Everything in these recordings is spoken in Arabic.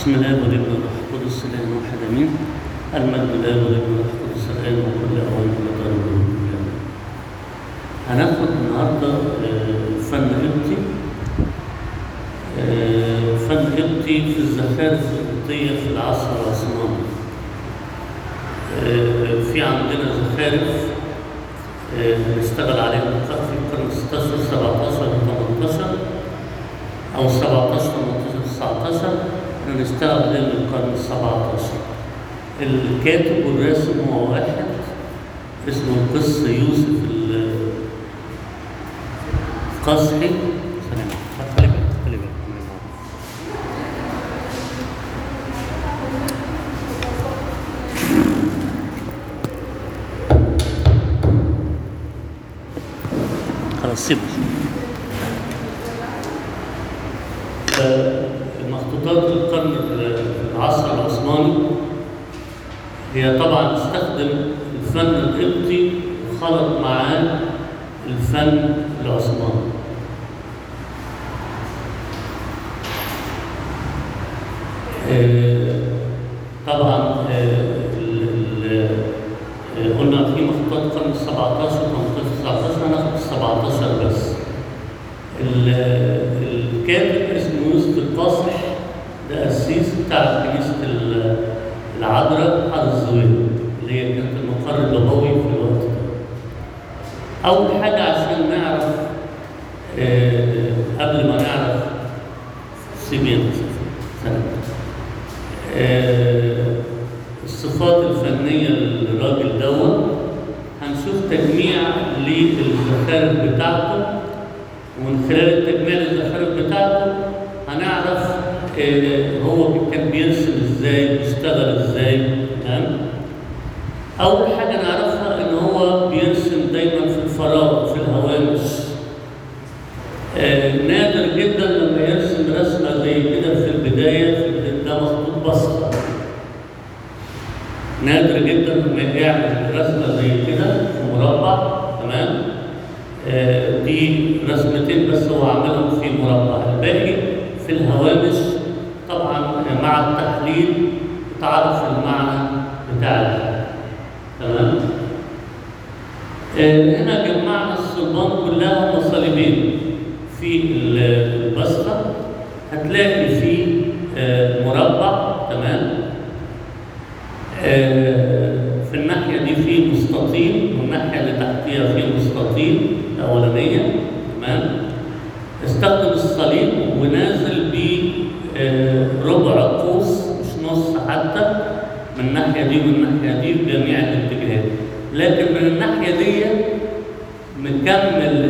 بسم الله والابن والروح القدس الان واحد امين. المجد لله والابن والروح القدس الان وكل اوان ودار الدهور. هناخد النهارده فن قبطي. فن قبطي في الزخارف القبطيه في العصر العثماني. في عندنا زخارف نشتغل عليها في القرن 16 17 18 او 17 18 19 نشتغل عليها من القرن 17. الكاتب والراسم هو واحد اسمه القس يوسف القصحي. خلي بالك خلاص سيبه. مخطوطات القرن العصر العثماني هي طبعا استخدم الفن القبطي وخلط معاه الفن العثماني. طبعا قلنا في مخطوطات القرن 17 18 19 هناخد 17 بس. الكاتب اسمه يوسف القاصح، ده قسيس بتاع كنيسة العذراء حد الزويل اللي هي كانت المقر البابوي في الوقت ده. أول حاجة عشان نعرف قبل ما نعرف الصفات الفنية للراجل دوت، هنشوف تجميع للزخارف بتاعته، ومن خلال التجميع للزخارف بتاعته هنعرف هو كان بيرسم ازاي، بيشتغل ازاي. تمام؟ أول حاجة نعرفها إن هو بيرسم دايما في الفراغ، في الهوامش. نادر جدا لما يرسم رسمة زي كده في البداية، ده مخطوط بسطة. نادر جدا لما يعمل رسمة زي كده في مربع. تمام؟ دي رسمتين بس هو عاملهم في مربع، الباقي في الهوامش. طبعا مع التحليل تعرف المعنى بتاع الحاجة. تمام؟ هنا جمعنا الصلبان كلها صليبين في البسطة. هتلاقي فيه مربع. تمام؟ في الناحية دي فيه مستطيل، والناحية اللي تحتيها فيه مستطيل الأولانية. تمام؟ استخدم الصليب ونازل بربع قوس، مش نص حتى، من الناحية دي ومن الناحية دي بجميع الاتجاهات. لكن من الناحية دي مكمل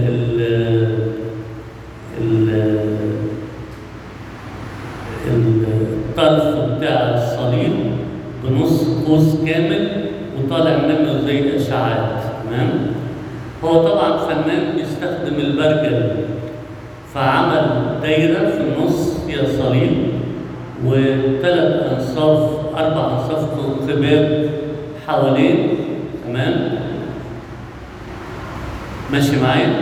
الطرف بتاع الصليب بنص قوس كامل وطالع منه زي الاشعاعات. تمام؟ هو طبعا فنان بيستخدم البرجل، فعمل دايره في النص فيها صليب وثلاث انصاف، اربع انصاف قباب حوالين. تمام؟ ماشي معايا؟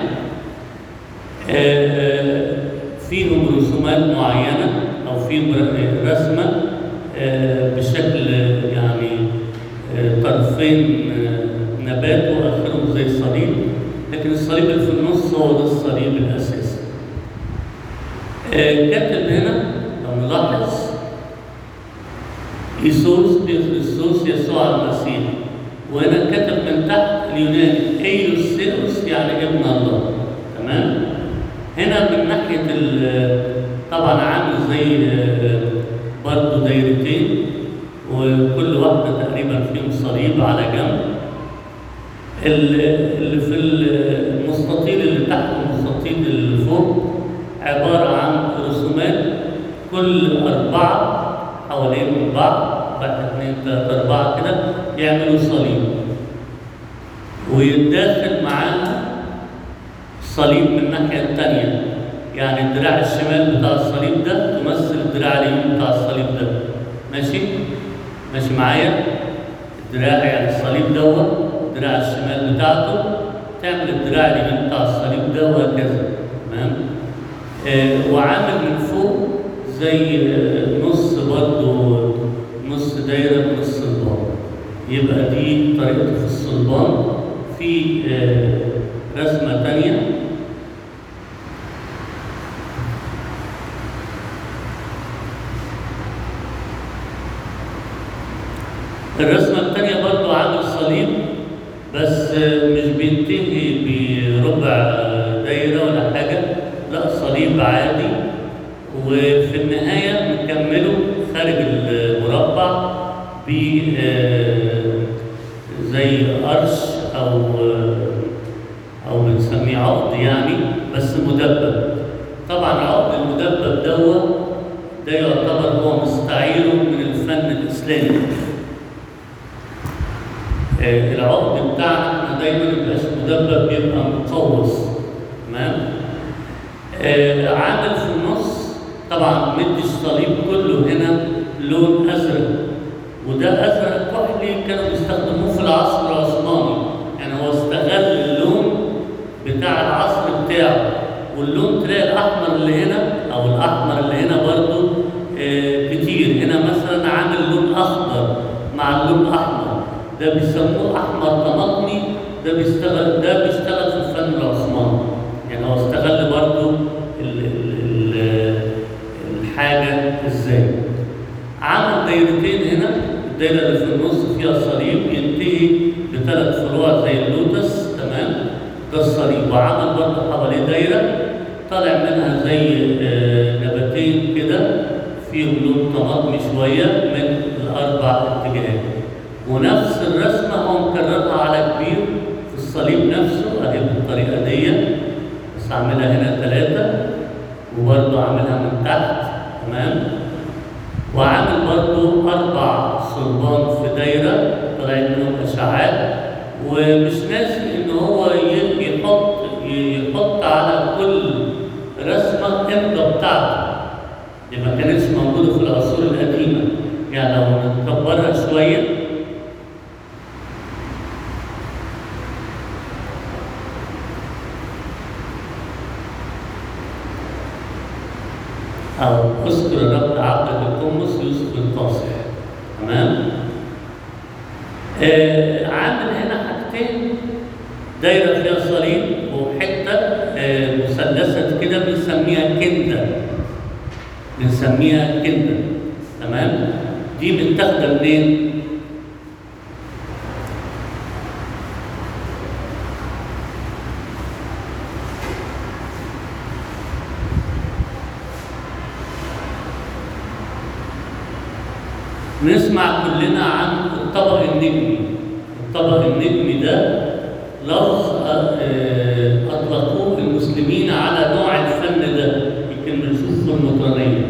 فيهم رسومات معينه او فيهم رسمه بشكل يعني طرفين نبات واخرهم زي الصليب، لكن الصليب اللي في النص هو ده الصليب الاساسي. كاتب هنا لو نلاحظ إيسوس بخريستوس يسوع المسيح، وهنا كتب من تحت اليوناني ايوس ثيوس يعني ابن الله. تمام؟ هنا من ناحيه طبعا عامل زي برضه دايرتين، وكل واحده تقريبا فيهم صليب على جنب. اللي في المستطيل اللي تحت والمستطيل اللي فوق عباره عن رسومات، كل 4 حوالين بعض، 1 2 3 4 كده يعملوا صليب، ويتداخل معاها صليب من الناحيه الثانيه. يعني الدراع الشمال بتاع الصليب ده تمثل الدراع اليمين بتاع الصليب ده. ماشي؟ ماشي معايا؟ الدراع يعني الصليب دوت، الدراع الشمال بتاعته تعمل الدراع اليمين بتاع الصليب ده، وهكذا. تمام؟ وعامل من فوق زي نص يبقى دي طريقته في الصلبان. في رسمة تانية. الرسمة التانية برضو عامل صليب، بس مش بينتهي بربع دايرة ولا حاجة، لا صليب عادي، وفي النهاية مكمله خارج المربع ب زي قرش أو بنسميه عقد يعني، بس مدبب. طبعا عقد المدبب ده يعتبر هو مستعيره من الفن الإسلامي. العقد بتاعنا احنا دايما مبيبقاش مدبب، بيبقى مقوس. تمام؟ عامل في النص طبعا مدي الصليب كله هنا لون ازرق، وده ازرق كحلي كانوا بيستخدموه في العصر العثماني، يعني هو استغل اللون بتاع العصر بتاعه. واللون تلاقي الاحمر اللي هنا او الاحمر اللي هنا برضو كتير. هنا مثلا عامل لون اخضر مع اللون الاحمر، ده بيسموه احمر طماطمي. ده بيشتغل في الفن العثماني، يعني هو استغل برضو الحاجه ازاي. عمل دايرتين هنا، الدايره اللي في النص فيها صليب ينتهي بثلاث فروع زي اللوتس. تمام؟ ده الصليب. وعمل برضو حواليه دايره طالع منها زي نباتين كده فيهم لون طماطمي شويه من الاربع اتجاهات. ونفس الرسمة هو مكررها على كبير في الصليب نفسه اهي بالطريقة دي، بس عاملها هنا 3 وبرضه عاملها من تحت. تمام؟ وعامل برضه 4 صلبان في دايرة طالعين منهم أشعات، ومش ناسي إن هو يحط على كل رسمة الإمضة بتاعته. دي ما كانتش موجودة في العصور القديمة، يعني لو نكبرها شوية أو اذكر الرب عبدك القمص يوسف القاصح. تمام؟ عامل هنا حاجتين، دايرة فيها صليب وحتة مثلثة كده بنسميها كندة. تمام؟ دي متاخدة منين؟ نسمع كلنا عن الطبق النجمي. الطبق النجمي ده لفظ أطلقوه المسلمين على نوع الفن ده، يمكن بنشوفه في المطرانية.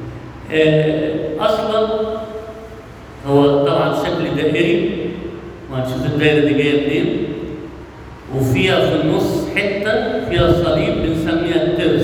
أصلا هو طبعا شكل دائري، وهنشوف الدائرة دي جاية منين، وفيها في النص حتة فيها صليب بنسميها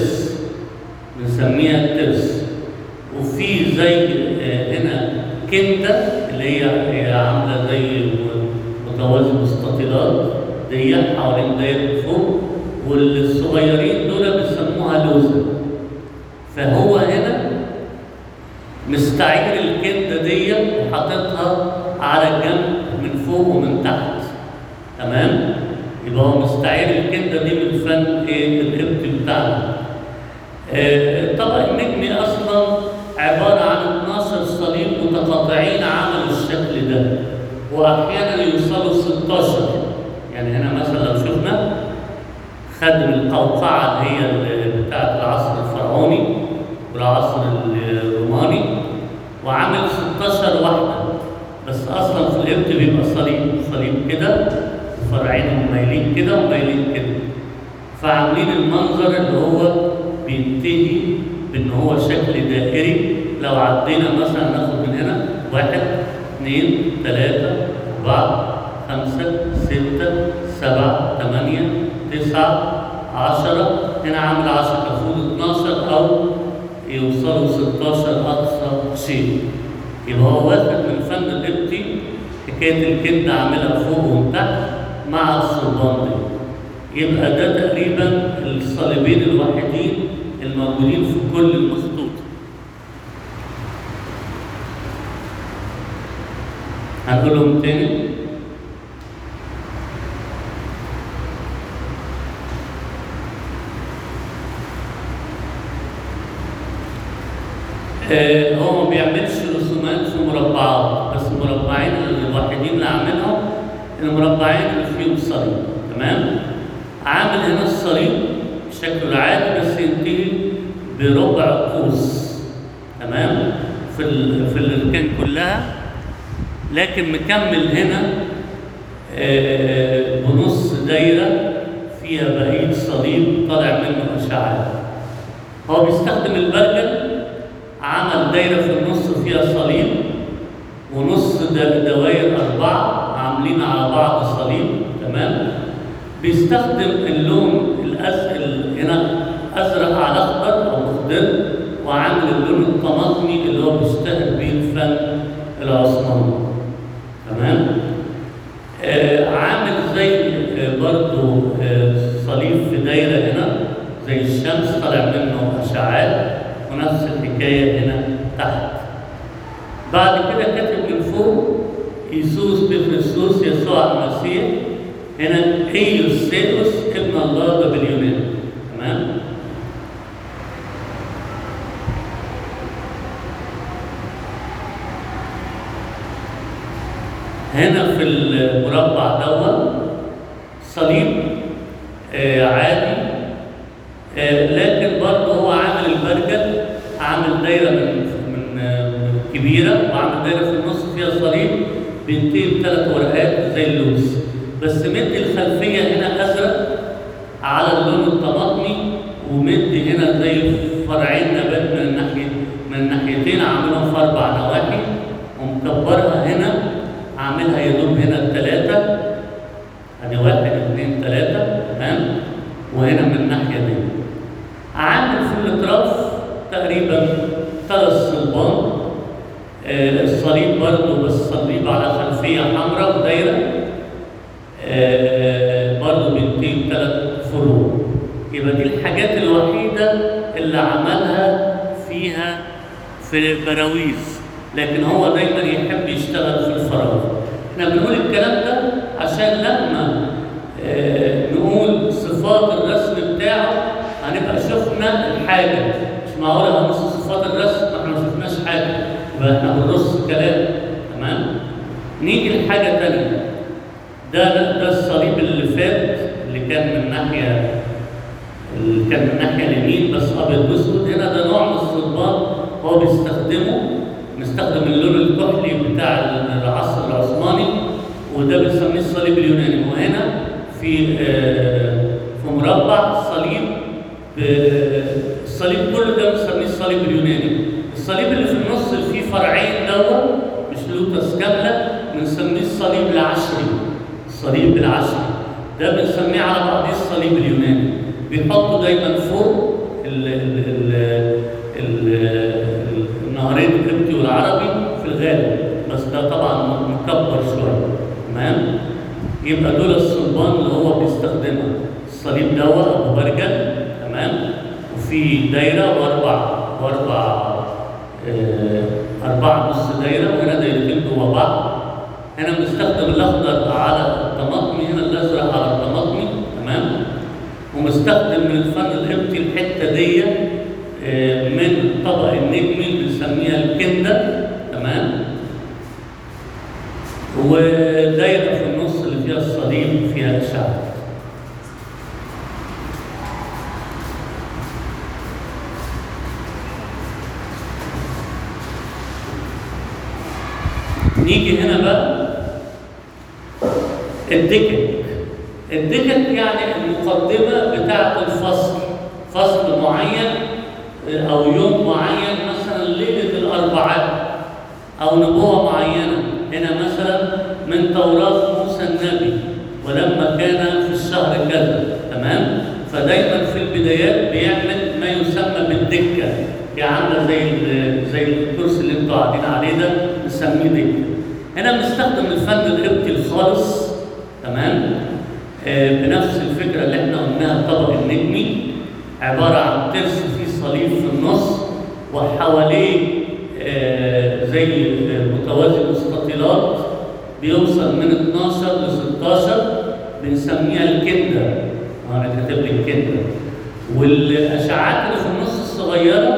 الترس. وفي زي هنا كندة اللي هي عاملة زي متوازي مستطيلات دي حوالين دايرة فوق، والصغيرين دول بيسموها لوزة. فهو هنا مستعير الكندة دي وحاططها على الجنب من فوق ومن تحت. تمام؟ يبقى هو مستعير الكندة دي من فن القبط بتاعنا. الطبق النجمي أصلا عبارة عن 12 صليب متقاطعين عملوا الشكل ده، وأحيانا يوصلوا 16. يعني هنا مثلا لو شفنا خدم القوقعة اللي هي بتاعت العصر الفرعوني والعصر الروماني، وعمل 16 واحدة، بس أصلا في القبط بيبقى صليب كده وفرعين مايلين كده ومايلين كده. فعاملين المنظر اللي هو بينتهي بإن هو شكل دائري. لو عدينا مثلا ناخد من هنا 1 2 3 4 5 6 7 8 9 10. هنا عامل 10 المفروض 12 أو يوصلوا 16 أقصى شيء. يبقى هو واخد من الفن القبطي حكاية الكندة عاملها فوق وتحت مع الصلبان دي. يبقى ده تقريبا الصليبين الوحيدين الموجودين في كل المخطوط. هنقولهم تاني. هو ما بيعملش رسومات في مربعات، بس المربعين الوحيدين اللي عاملهم المربعين اللي فيهم صليب. تمام؟ عامل هنا الصليب بشكل عادي بس ينتهي بربع قوس. تمام؟ في الاركان كلها، لكن مكمل هنا بنص دايره فيها بقيه صليب طالع منه اشعاع. هو بيستخدم البرجل، عمل دايره في النص فيها صليب ونص دوائر 4 عاملين على بعض صليب. تمام؟ بيستخدم اللون هنا ازرق على اخضر او مخضر، وعامل اللون الطماطمي اللي هو بيشتهر بيه الفن العثماني. تمام؟ عامل زي برضو صليب في دايره هنا زي الشمس طالع منه اشعاع، ونفس الحكايه هنا تحت. بعد كده كاتب من فوق يسوس بخريستوس يسوع المسيح، هنا ايوس سيوس ابن الله ده باليوناني. تمام؟ هنا في المربع دوت صليب عادي، لكن برضه هو عامل البرجل، عامل دايره من كبيره، وعامل دايره في النص فيها صليب بينتهي ب3 ورقات زي اللوز، بس مدي الخلفيه هنا ازرق على اللون الطماطمي، ومدي هنا زي فرعين نبات من الناحيتين عاملهم في 4 نواحي، ومكبرها هنا عاملها يدوب هنا 3 ادي 1 2 3. تمام؟ وهنا من الناحيه دي عامل في الاطراف تقريبا 3 صلبان، الصليب برضه بس صليب على خلفيه حمراء ودايره، برضه بينتهي ب3 فروع. يبقى دي الحاجات الوحيده اللي عملها فيها في البراويز، لكن هو دايما يحب يشتغل في الفراغ. احنا بنقول الكلام ده عشان لما نقول صفات الرسم بتاعه هنبقى شفنا الحاجه، مش معقول هنص صفات الرسم احنا ما شفناش حاجه، يبقى احنا بنرص كلام. تمام؟ نيجي لحاجه ثانيه، ده الصليب اللي فات اللي كان من الناحيه اليمين بس ابيض واسود. هنا ده نوع من الصلبان هو مستخدم اللون الكحلي بتاع العصر العثماني، وده بنسميه الصليب اليوناني. وهنا في مربع الصليب كله ده بنسميه الصليب اليوناني. الصليب اللي في النص اللي فيه فرعين دوت مش لوتس كامله بنسميه الصليب العشري. الصليب العشري ده بنسميه على بعضيه الصليب اليوناني، بيحطوا دايما فوق النهرين القبطي والعربي في الغالب، بس ده طبعا مكبر شويه. تمام؟ يبقى دول الصلبان اللي هو بيستخدمها، الصليب دوت ابو برجل. تمام؟ وفي دايره أربعة نص دايره، وهنا دايرتين جوه بعض. هنا بنستخدم الاخضر على الطماطمي، هنا الازرق على الطماطمي. تمام؟ ومستخدم من الفن القبطي الحته دي من الطبق النجمي اللي بنسميها الكنده. تمام؟ ودايره في النص اللي فيها الصليب فيها اشعه. نيجي هنا بقى الدكك يعني المقدمه بتاعه الفصل، فصل معين او يوم معين، مثلا ليله الاربعاء او نبوه معينه. هنا مثلا من توراة موسى النبي ولما كان في الشهر كذا. تمام؟ فدايما في البدايات بيعمل ما يسمى بالدكه، يعني عامله زي الكرسي اللي انتوا قاعدين عليه ده بنسميه دكه. هنا بنستخدم الفن القبطي الخالص. تمام؟ بنفس الفكره اللي احنا قلناها، الطبق النجمي عباره عن ترس فيه صليب في النص وحواليه زي متوازي مستطيلات بيوصل من 12 ل 16 بنسميها الكنده. انا كاتب لك الكنده. والاشعاعات اللي في النص الصغيره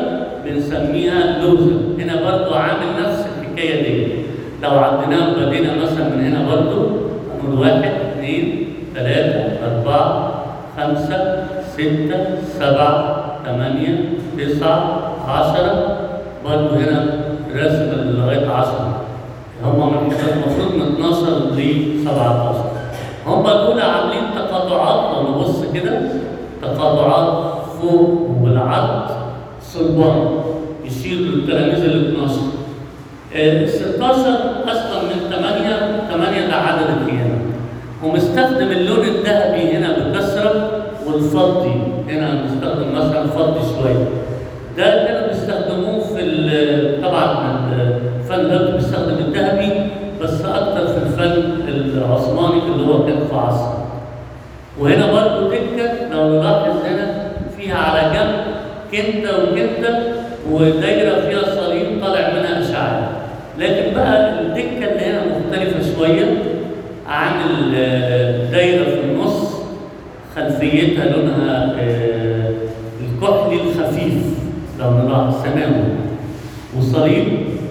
بنسميها لوزة. هنا برضو عامل نفس الحكاية دي. لو عديناه بدينا مثلا من هنا برضو هنقول 1 2 3 4 5 6 7 8 9 10. برضو هنا رسم لغاية 10. هم المفروض من 12 ل 17. هم دول عاملين تقاطعات. لو نبص كده تقاطعات فوق وبالعرض صلبان يشير للتلاميذ ال 12. 16 اصلا من 8 ده عدد القيامة. ومستخدم اللون الذهبي هنا بكثرة والفضي هنا مستخدم مثلا فضي شوية. ده كانوا بيستخدموه في طبعا الفن ده بيستخدم الذهبي بس اكتر في الفن العثماني اللي هو كان في عصر. وهنا برضه دكه لو نلاحظ هنا فيها على جنب كنده وكنده ودايره فيها صليب طالع منها اشعه. لكن بقى الدكه اللي هنا مختلفه شويه. عامل دايره في النص خلفيتها لونها الكحلي الخفيف لو نلاحظ سماوي. وصليب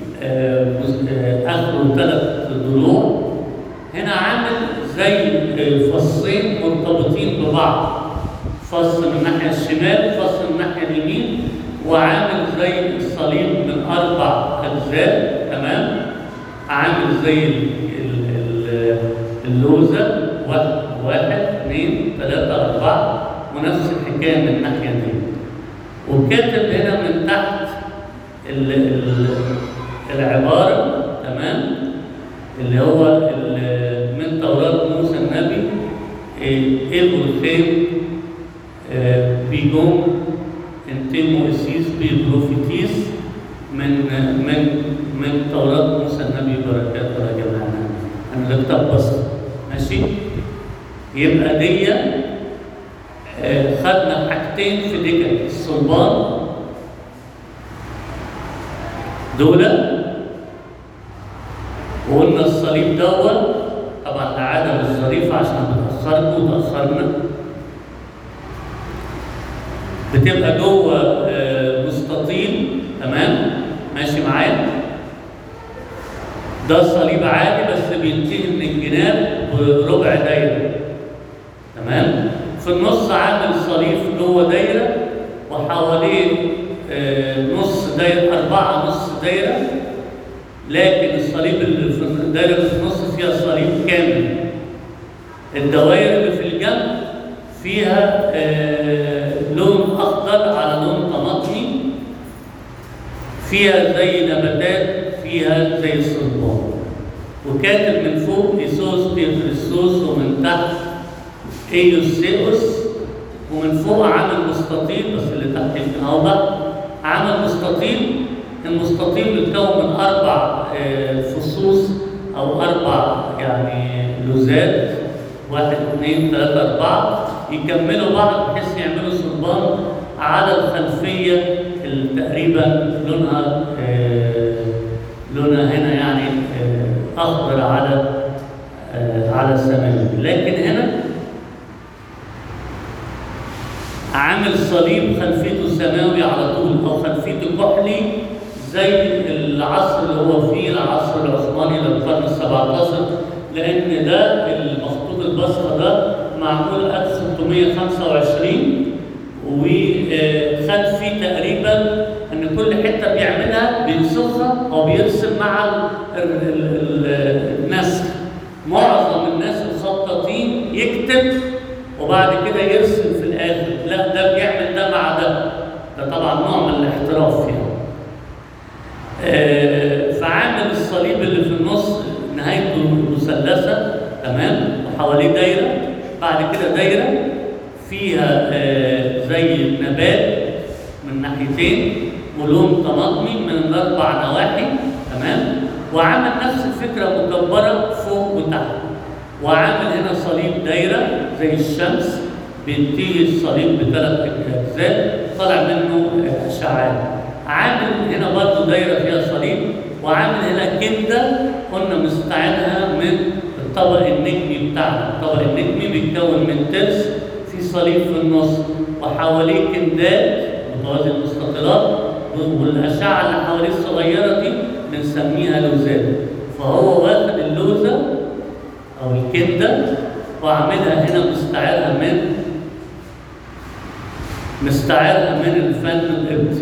اخره 3 ضلوع. هنا عامل زي فصين مرتبطين ببعض. فص من الناحيه الشمال وفص من الناحيه اليمين. وعامل زي الصليب من 4 اجزاء. تمام. عامل زي اللوزه 1 2 3 4 ونفس الحكايه من الناحيه دي. وكاتب هنا من تحت العبارة. تمام. اللي هو من توراة موسى النبي الخير بيجوم انتمو اسيس بروفيتيس من توراة موسى النبي بركات ولا جمعنا. انا كتاب بسيط ماشي. يبقى دي خدنا حاجتين في دكة الصلبان دول. وقلنا الصليب دوت طبعا العادة مش ظريفة عشان بتأخركم وتأخرنا. بتبقى جوه مستطيل. تمام ماشي معايا. ده صليب عادي بس بينتهي من الجناب بربع دايرة. تمام. في النص عامل صليب جوه دايرة وحواليه نص دايرة 4 نص دايرة. لكن الصليب اللي في الدايرة اللي في النص فيها صليب كامل. الدوائر اللي في الجنب فيها لون أخضر على لون طماطمي. فيها زي نباتات فيها زي الصلبان. وكاتب من فوق إيسوس بيخريستوس ومن تحت ايوسيوس. ومن فوق عامل مستطيل بس اللي تحت يمكن اوضح. عامل مستطيل. المستطيل بيتكون من 4 فصوص او 4 يعني لوزات 1 2 3 4 يكملوا بعض بحيث يعملوا صلبان على الخلفيه تقريبا لونها هنا يعني اخضر على السماوي. لكن هنا عامل صليب خلفيته سماوي على طول او خلفيته كحلي زي العصر اللي هو فيه العصر العثماني للقرن ال17. لان ده المخطوط البصره ده معمول 1625 وخد فيه تقريبا ان كل حته بيعملها بينسخها او بيرسم مع النسخ. معظم الناس الخطاطين يكتب وبعد كده يرسم في الاخر. لا ده بيعمل ده مع ده. ده طبعا نوع من الاحتراف يعني. فعامل الصليب اللي في النص نهايته مثلثه. تمام. وحواليه دايره. بعد كده دايره فيها زي نبات من ناحيتين ولون طماطمي من ال4 نواحي. تمام. وعامل نفس الفكره مكبره فوق وتحت. وعامل هنا صليب دايره زي الشمس بينتهي الصليب ب3 اجزاء طالع منه اشعاعات. عامل هنا برضه دايره فيها صليب. وعامل هنا كنده قلنا مستعينها من الطبق النجمي بتاعنا. الطبق النجمي بيتكون من ترس في صليب في النص وحواليه كندات متوازي المستطيلات والاشعه اللي حواليه الصغيره دي بنسميها لوزات. فهو واخد اللوزه او الكنده وعاملها هنا مستعيرها من الفن القبطي.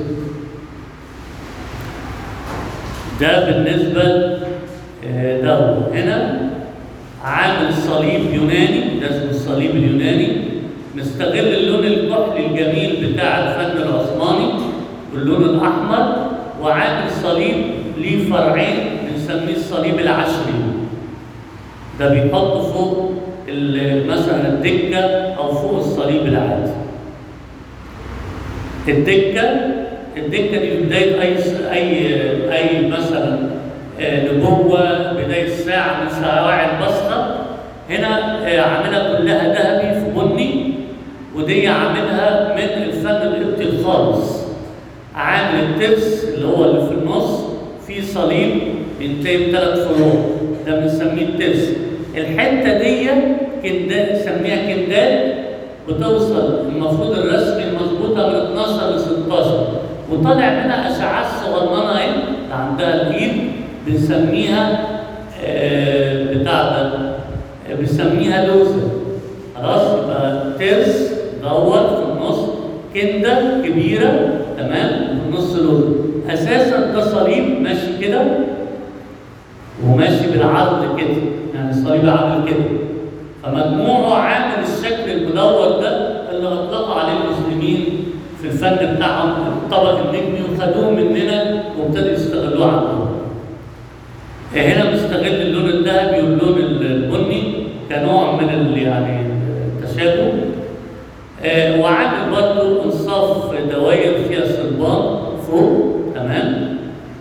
ده بالنسبه ده. هنا عامل صليب يوناني، ده اسمه الصليب اليوناني، مستغل اللون الكحلي الجميل بتاع الفن العثماني واللون الاحمر، وعامل صليب ليه فرعين بنسميه الصليب العشري. ده بيحط فوق مثلا الدكه او فوق الصليب العادي. الدكه دي بدايه اي مثلا نبوه، بدايه ساعه من سواعي البصره. هنا عاملها كلها ذهبي في بني، ودي عاملها من الفن القبطي الخالص. عامل الترس اللي هو اللي في النص فيه صليب بينتهي ب3 فروع، ده بنسميه الترس. الحته دي نسميها كندات، بتوصل المفروض الرسم المظبوطه من 12 ل 16، وطالع منها اشعاعات صغننه اهي عندها الايد بنسميها بنسميها لوزه. خلاص، يبقى ترس دور في النص، كنده كبيره تمام، في النص لوزه. اساسا ده صليب ماشي كده وماشي بالعرض كده، يعني الصليب عامل كده، فمجموعه عامل الشكل المدور ده اللي اطلقوا عليه المسلمين في الفن بتاعهم الطبق النجمي، وخدوه مننا وابتدوا يستغلوه عندهم. هنا بنستغل اللون الذهبي واللون البني كنوع من يعني التشابه. وعامل برضه انصاف دوائر فيها صلبان فوق تمام،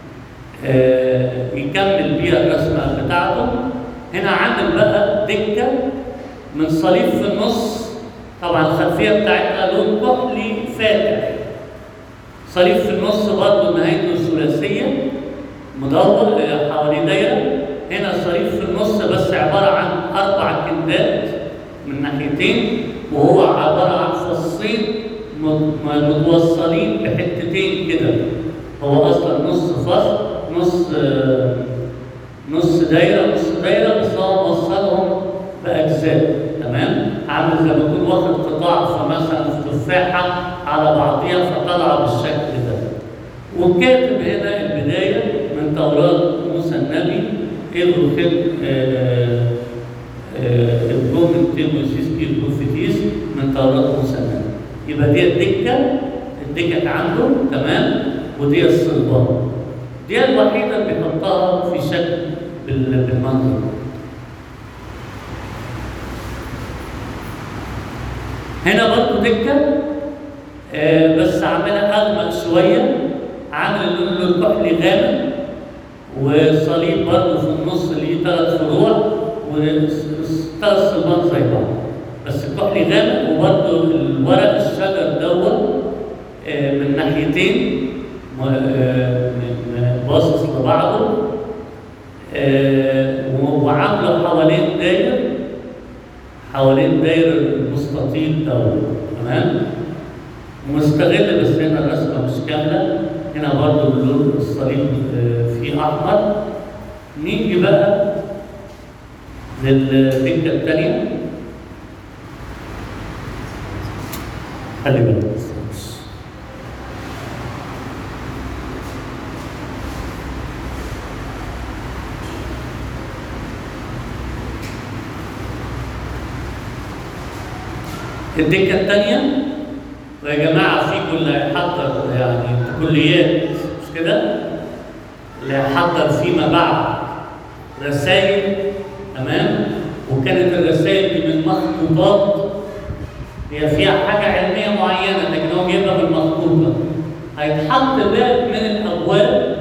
يكمل بيها الرسمه بتاعته. هنا عامل بقى دكه من صليب في النص، طبعا الخلفيه بتاعتها لون كحلي فاتح، صليب في النص برضه نهايته ثلاثيه مدور حوالي دايره. هنا صليب في النص بس عباره عن 4 كندات من ناحيتين، وهو عباره عن فصين متوصلين بحتتين كده. هو اصلا نص فصل، نص دايره بس هو موصلهم باجزاء تمام، عامل زي ما يكون واخد قطاع فمثلا في تفاحه على بعضيها فطلع بالشكل ده. وكاتب هنا البدايه من توراة موسى النبي البروم تيموسيس بروفيتيس من توراة موسى النبي. يبقى دي الدكة عنده تمام، ودي الصلبان. دي الوحيدة اللي بيحطها في شكل بالمنظر. هنا برضه دكة بس عاملها أغمق شوية، عامل اللون الكحلي غامق، وصليب برضه في النص ليه 3 فروع و3 صلبان زي بعض، بس الكحلي غامق. وبرضه الورق الشجر دوت من ناحيتين باصص لبعضه، وعامله حوالين داير المستطيل دوت تمام. مستغل بس هنا الرسمه مش كامله، هنا برضه اللون الصليب فيه احمر. نيجي بقى للدكه الثانيه، خلي بالك الدكه الثانيه. ويا جماعه فيكم اللي هيحضر يعني كليات مش كده، اللي هيحضر فيما بعد رسائل تمام، وكانت الرسائل دي من مخطوطات هي فيها حاجه علميه معينه، لكن هو جايبها بالمخطوطه. هيتحط باب من الابواب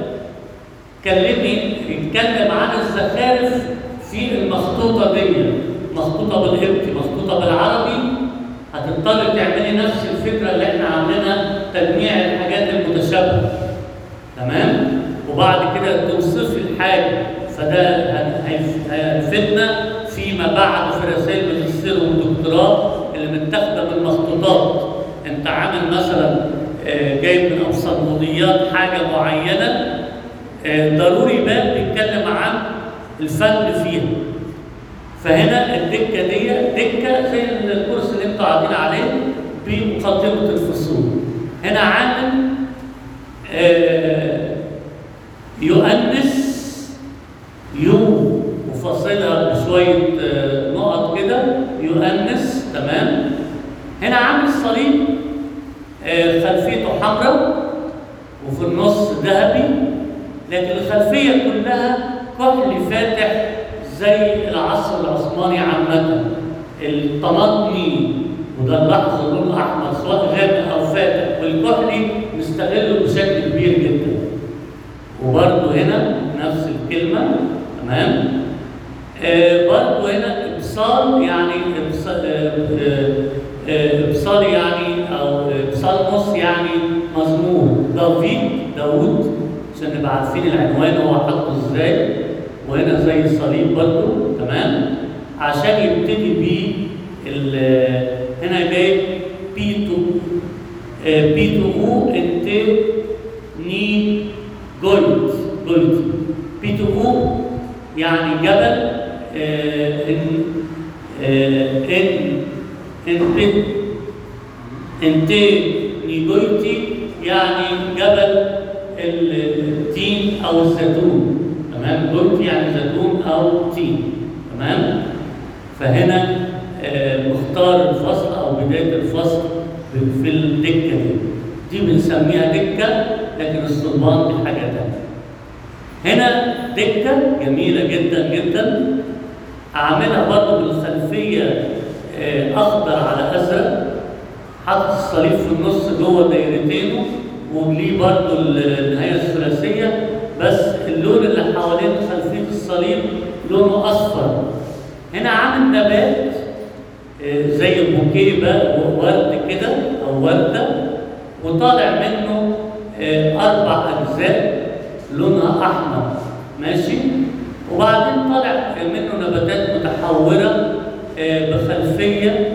يتكلم عن الزخارف في المخطوطه دي، مخطوطه بالقبطي مخطوطه بالعربي. هتضطر تعملي نفس الفكره اللي احنا عاملينها، تجميع الحاجات المتشابهه تمام، وبعد كده توصفي الحاجه. فده هيفيدنا فيما بعد في رسائل الماجستير والدكتوراه اللي متاخده من المخطوطات. انت عامل مثلا جايب من أبصموديات حاجة معينة، ضروري باب بيتكلم عن الفن فيها. فهنا الدكة دي دكة زي الكرسي اللي انتوا قاعدين عليه بمقدمة الفصول. هنا عامل يؤنس، يو وفاصلها بشوية نقط كده، يؤنس، تمام. هنا عامل صليب خلفيته حمراء وفي النص ذهبي، لكن الخلفية كلها كحل فاتح زي العصر العثماني عامة. الطماطمي وده نلاحظ اللون الأحمر سواء غامق أو فاتح، والكحلي نستغله بشكل كبير جدا. وبرضه هنا نفس الكلمة، تمام. برضه هنا إبصال، يعني إبصال يعني أو إبصالموس يعني مزمور. داوود عشان نبقى عارفين العنوان هو حاطه ازاي. وهنا زي الصليب برضه، تمام، عشان يبتدي بيه هنا جايب بيتو او انت ني جولد. بيتو او يعني جبل، انت نيجويتي يعني جبل التين او الزيتون، تمام. جولتي يعني زيتون او تين، تمام. فهنا مختار الفصل او بدايه الفصل في الدكه دي بنسميها دكه، لكن الصلبان دي حاجه ثانيه. هنا دكه جميله جدا جدا، اعملها برضه بالخلفيه اخضر على ازرق، حاطط الصليب في النص جوه دايرتينه، وليه برضه النهايه الثلاثيه، بس اللون اللي حوالين خلفيه الصليب لونه اصفر. هنا عامل نبات زي البوكيه بقى، ورد كده او ورده، وطالع منه 4 أجزاء لونها احمر، ماشي. وبعدين طالع منه نباتات متحوره بخلفيه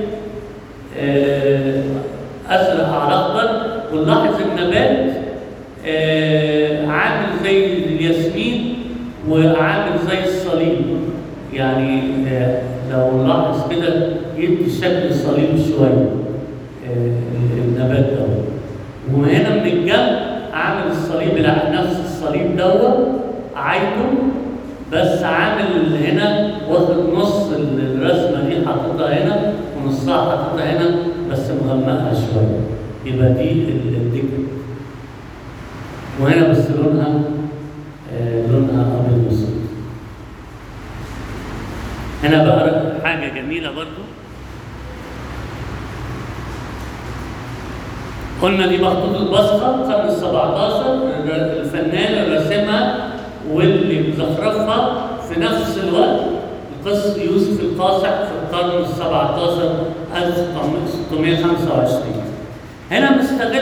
ازرق على اخضر. ونلاحظ النبات عامل زي الياسمين وعامل زي الصليب، يعني لو نلاحظ كده يدي شكل الصليب شويه النبات ده. وهنا من الجنب عامل الصليب نفس الصليب دوت عايده، بس عامل هنا واخد نص الرسمه دي حاططها هنا ونصها حاططها هنا، بس مغمقها شويه، يبقى دي الدكه. وهنا بس لونها ابيض واسود. هنا بقى حاجه جميله برضو، قلنا دي مخطوطه البصره القرن ال17، الفنان اللي رسمها واللي مزخرفها في نفس الوقت القس يوسف القاصح في القرن ال17 1625. هنا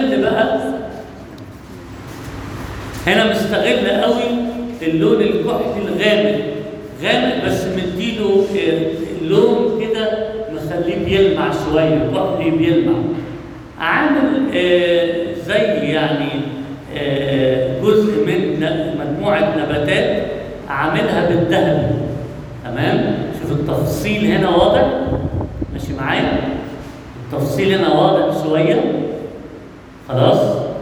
مستغل قوي اللون الكحلي غامق بس مديله لون كده مخليه بيلمع شويه، كحلي بيلمع. عامل زي يعني جزء من مجموعه نباتات عاملها بالذهبي، تمام. شوف التفصيل هنا واضح، ماشي معايا؟ التفصيل هنا واضح شويه، خلاص.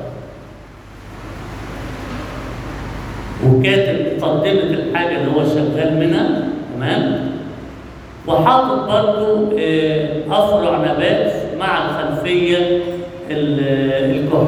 وكاتب مقدمه الحاجه اللي هو شغال منها، تمام. وحاطط برضه افرع نبات مع الخلفيه الكحل.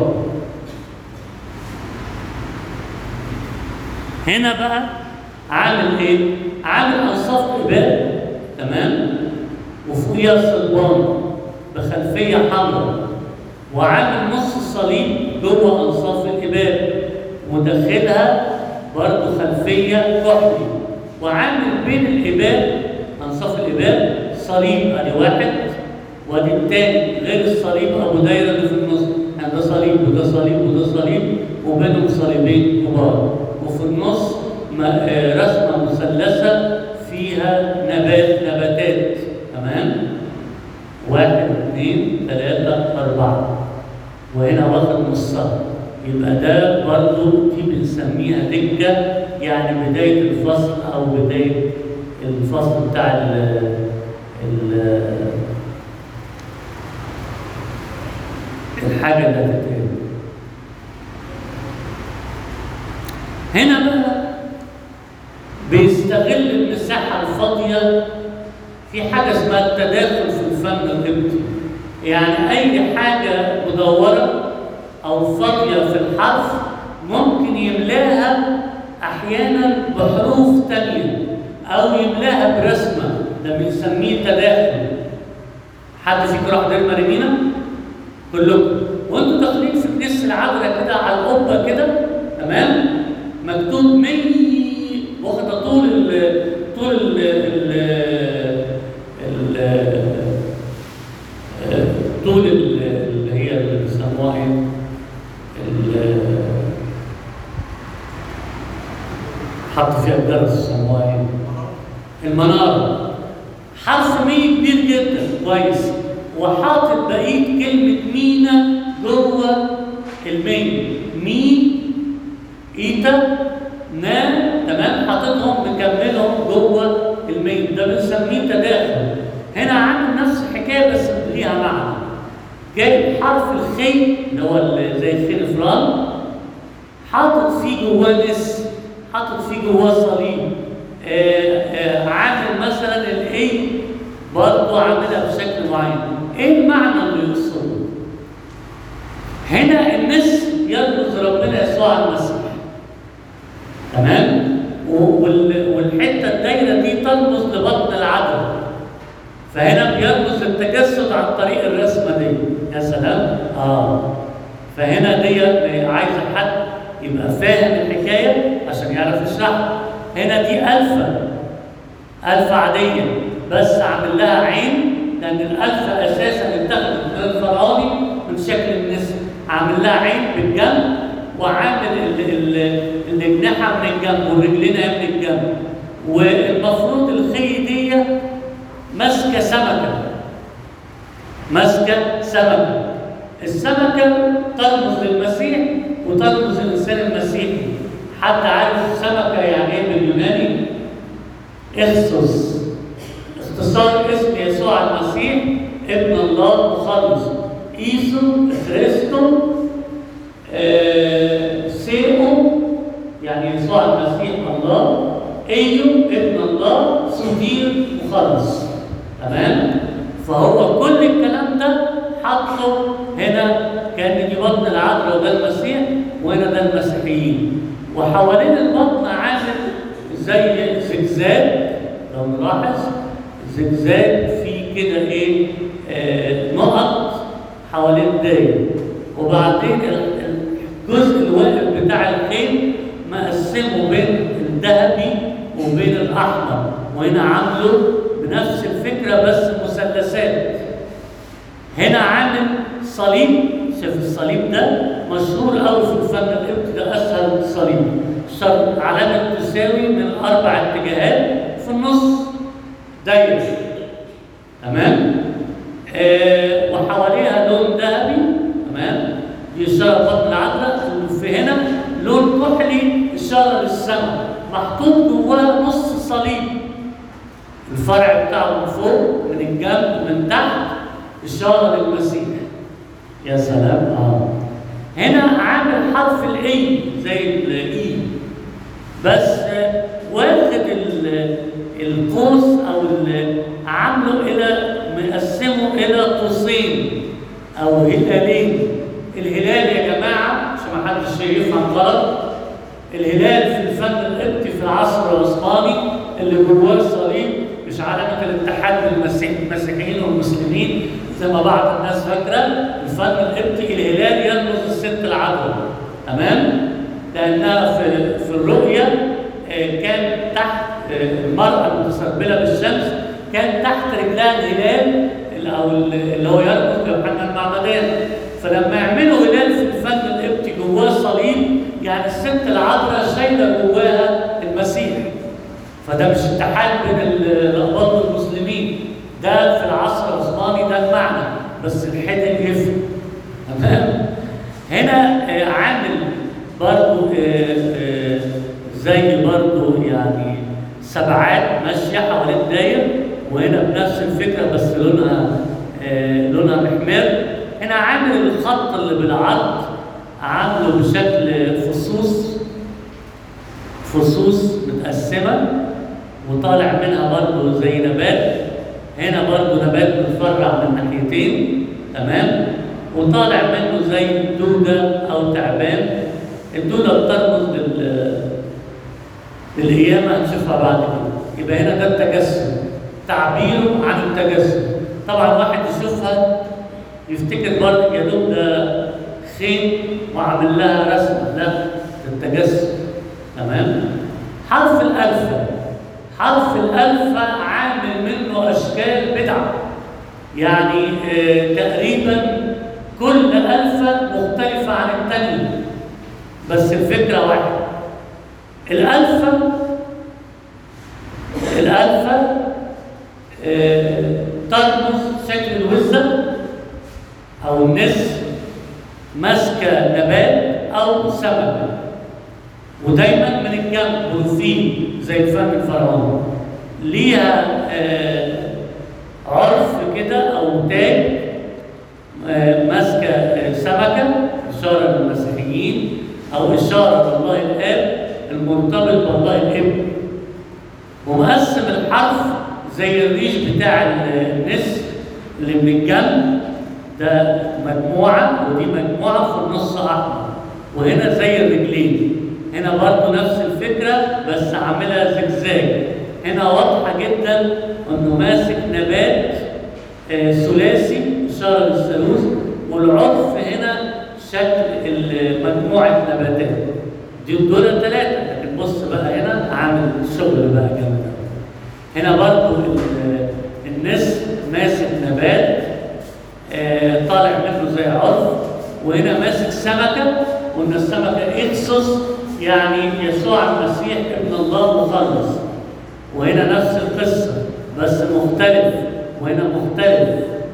هنا بقى عامل ايه؟ عامل انصاف اباء، تمام، وفوقيها صلبان بخلفيه حمراء، وعامل نص الصليب جوه انصاف الاباء، وداخلها برضه خلفيه كحلي، وعامل بين الاباء انصاف الاباء صليب، ادي واحد وادي الثاني غير الصليب ابو دايره اللي في النص، يعني ده صليب وده صليب وده صليب، وبينهم صليبين كبار، وفي النص رسمه مثلثه فيها نباتات، تمام. 1 2 3 4، وهنا واخد نصها. يبقى ده برضه دي بنسميها دكة، يعني بداية الفصل أو بداية الفصل بتاع الحاجة اللي هتتقال. هنا بقى بيستغل المساحة الفاضية في حاجة اسمها التداخل في الفن القبطي. يعني أي حاجة مدورة أو فاضية في الحرف ممكن يملاها أحياناً بحروف تانية أو يملاها برسمة، ده بنسميه تداخل. حد فيكم راح دير مريمينا؟ كلكم وانتوا داخلين في كنيسة العذراء كده على القبة كده، تمام؟ مكتوب 100 واخدة طول اللي هي اللي بيسموها ايه؟ حط فيها الجرس يسموها ايه؟ المنارة. حرف 100 كبير جدا كويس، وحاطط بقية كلمة مينا جوه المين. مي ايتا نا، تمام؟ حاططهم مكملهم جوه المين، ده بنسميه تداخل. هنا عامل نفس الحكايه بس ليها معنى. جايب حرف الخي اللي هو زي الخي فران، حاطط فيه جواه نس، حاطط فيه جواه صليب. عامل مثلا الاي برضه عاملها بشكل معين. ايه المعنى اللي يقصده؟ هنا النس يرمز ربنا يسوع المسيح، تمام؟ والحته الدايره دي ترمز لبطن العذراء، فهنا بيرمز التجسد عن طريق الرسمه دي. يا سلام. فهنا دي عايزه حد يبقى فاهم الحكايه عشان يعرف يشرحها. هنا دي الفا عاديه بس عامل لها عين، لان الالفا اساسا اتخذت من الفرعوني من شكل النسر، عامل لها عين بالجنب وعامل الجناحه من الجنب والرجلين من الجنب. والمفروض الخي دي ماسكه سمكه. السمكه ترمز للمسيح وترمز للانسان المسيحي. حد عارف سمكه يعني ايه باليوناني؟ اخسوس، اختصار اسم يسوع المسيح ابن الله مخلص. ايسو خريستو سيئو يعني يسوع المسيح الله، ايو ابن الله، سودير مخلص، تمام؟ فهو كل الكلام ده حطه هنا، كان دي بطن العذراء وده المسيح، وهنا ده المسيحيين. وحوالين البطن عامل زي زجزاج، لو نلاحظ زجزاج فيه كده ايه؟ نقط حوالين دايره. وبعدين الجزء الواقف بتاع الخيل مقسمه بين الذهبي وبين الاحمر، وهنا عامله بنفس الفكره بس مثلثات. هنا عامل صليب، شوف الصليب ده مشهور قوي في الفن القبطي، ده اسهل صليب، علامه تساوي من 4 اتجاهات في النص دايره، تمام؟ وحواليها لون ذهبي، تمام؟ دي اشاره بطن العذراء. وفي هنا لون كحلي اشاره للسماء، محطوط جواه نص صليب، الفرع بتاعه من فوق من الجنب من تحت اشاره للمسيح. يا سلام. هنا عامل حرف الاي زي الاي، بس واخد القوس او عامله الى مقسمه الى قوسين او هلالين. الهلال يا جماعه عشان ما حدش يفهم غلط، الهلال في الفن القبطي في العصر العثماني اللي جواه صليب مش علامه الاتحاد بين المسيحيين والمسلمين زي ما بعض الناس فاكره. الفن القبطي الهلال يرمز الست العذراء، تمام؟ لانها في الرؤيه كان تحت المراه المتسربله بالشمس، كان تحت رجلها الهلال او اللي هو يرمز ليوحنا المعمدان. فلما يعملوا هلال في الفن القبطي جواه صليب، يعني الست العذراء شايله جواها المسيح. فده مش اتحاد بين الأقباط والمسلمين، ده في العصر العثماني ده المعنى، بس الحدن يفرق، تمام؟ هنا عامل زي برضو يعني سبعات ماشيه حوالين داير، وهنا بنفس الفكره بس لونها محمر. هنا عامل الخط اللي بالعرض عامله بشكل فصوص متقسمه وطالع منها برضو زي نبات. هنا برضو نبات متفرع من ناحيتين، تمام، وطالع منه زي دودة أو تعبان. الدودة بترمز للقيامة، هنشوفها بعد كده. يبقى هنا ده التجسد، تعبيره عن التجسد. طبعا واحد يشوفها يفتكر برضه يا دوب ده خيط وعامل لها رسمة، لا ده التجسد، تمام. حرف الألفة عامل منه أشكال بدعة، يعني تقريبا كل ألفة مختلفة عن الثانية، بس الفكرة واحدة. الألفة ترمز شكل الوزة أو النسر ماسكة نبات أو سمكة، ودايما من الجنب بروفين زي الفم الفرعوني، ليها عرف كده أو تاج ماسكة سمكة، إشارة للمسيحيين أو إشارة لله الآب المرتبط بالله الابن. ومقسم الحرف زي الريش بتاع النسر اللي من الجنب، ده مجموعة ودي مجموعة في النص أحمر، وهنا زي الرجلين. هنا برضه نفس الفكرة بس عاملها زجزاج. هنا واضحة جدا إنه ماسك نبات ثلاثي إشارة للثالوث، والعرف هنا شكل مجموعة نباتات. دول ثلاثة، لكن بص بقى هنا عامل شغل بقى جامد. هنا برضه النسر ماسك نبات طالع منه زي عرف، وهنا ماسك سمكة، وإن السمكة إكسوس يعني يسوع المسيح ابن الله مخلص. وهنا نفس القصة بس مختلف، وهنا مختلف.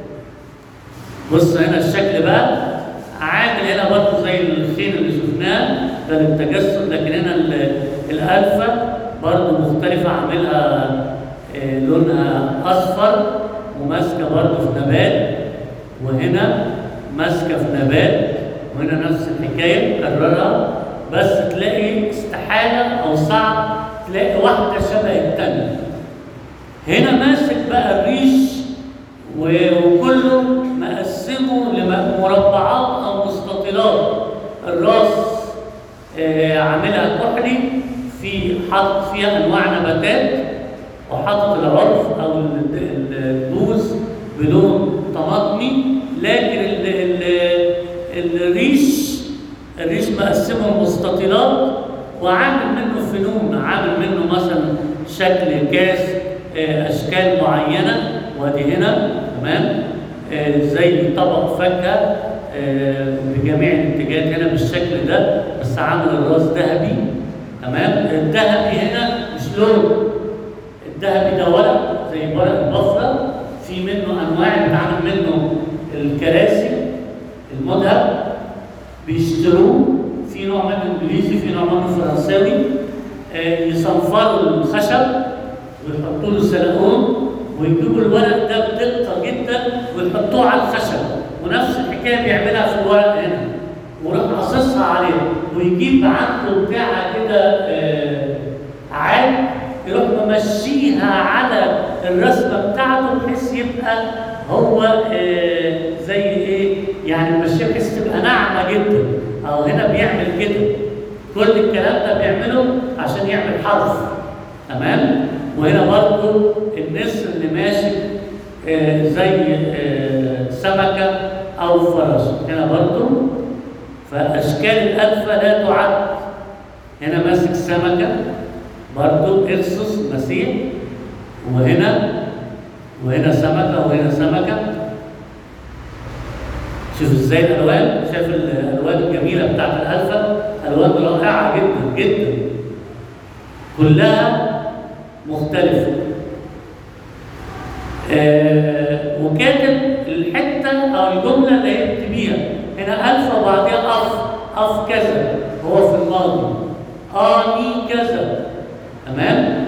بص هنا الشكل بقى عامل هنا برضه زي الخيل اللي شفناه ده للتجسد، لكن هنا الألفة برضه مختلفة، عاملها لونها أصفر وماسكة برضه في نبات، وهنا ماسكة في نبات، وهنا نفس الحكاية مكررها. بس تلاقي استحالة أو صعب تلاقي واحدة شبه التانية. هنا ماسك بقى الريش وكله مقسمه لمربعات أو مستطيلات. الراس عاملها كحلي، حاطط فيها أنواع نباتات، وحاطط العرف أو البوز بلون طماطمي. لكن الريش مقسمه مستطيلات وعامل منه فنون، عامل منه مثلا شكل كاس، اشكال معينه، وادي هنا تمام زي طبق فاكهه بجميع الاتجاهات هنا بالشكل ده، بس عامل الراس ذهبي، تمام. الذهبي هنا مش لون، الذهبي ده ورق زي ورق البفره، في منه انواع بيتعمل منه الكراسي المذهب بيشتروه، في نوع منه انجليزي في نوع منه فرنساوي. يصنفروا الخشب ويحطوا له سلقون ويجيبوا الورق ده بدقه جدا ويحطوه على الخشب، ونفس الحكايه بيعملها في الورق هنا، ويروح قاصصها عليه ويجيب عنده بتاعه كده عاد يروح ممشيها على الرسمه بتاعته بحيث يبقى هو زي ايه يعني ممشيها بحيث تبقى ناعمه جدا. او هنا بيعمل كده، كل الكلام ده بيعمله عشان يعمل حرف، تمام. وهنا برضو النسر اللي ماشي زي سمكه او فرس هنا برضو. فاشكال الالفه لا تعد. هنا ماسك سمكه برضو اكسوس مسيح، وهنا سمكه وهنا سمكه. شوف ازاي الالوان، شايف الالوان الجميله بتاعت الالفه، الوان رائعه جدا جدا كلها مختلفه. وكاتب الحته او الجمله اللي هيكتب بيها. هنا الفه وبعديها اف كذا، هو في الماضي ني كذا. تمام؟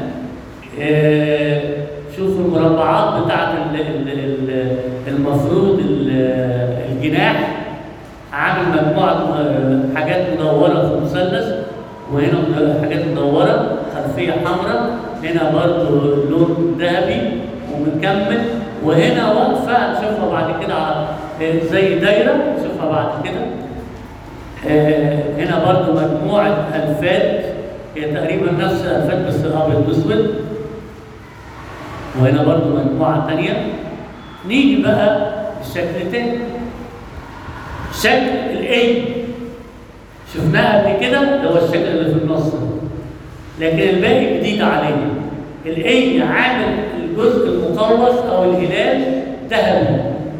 شوفوا المربعات بتاعت المفروض الجناح، عامل مجموعة حاجات مدورة في مثلث، وهنا حاجات مدورة خلفية حمراء، هنا برضو لون ذهبي ومكمل، وهنا واقفة هنشوفها بعد كده زي دايرة، نشوفها بعد كده. هنا برضو مجموعة ألفات، هي تقريبا نفس الألفات بس أبيض وأسود، وهنا برضو مجموعة تانية. نيجي بقى الشكل تاني، شكل الاي شفناه قبل كده، ده هو الشكل اللي في النص، لكن الباقي جديد علينا. الاي عامل الجزء المقوس او الهلال ذهبي،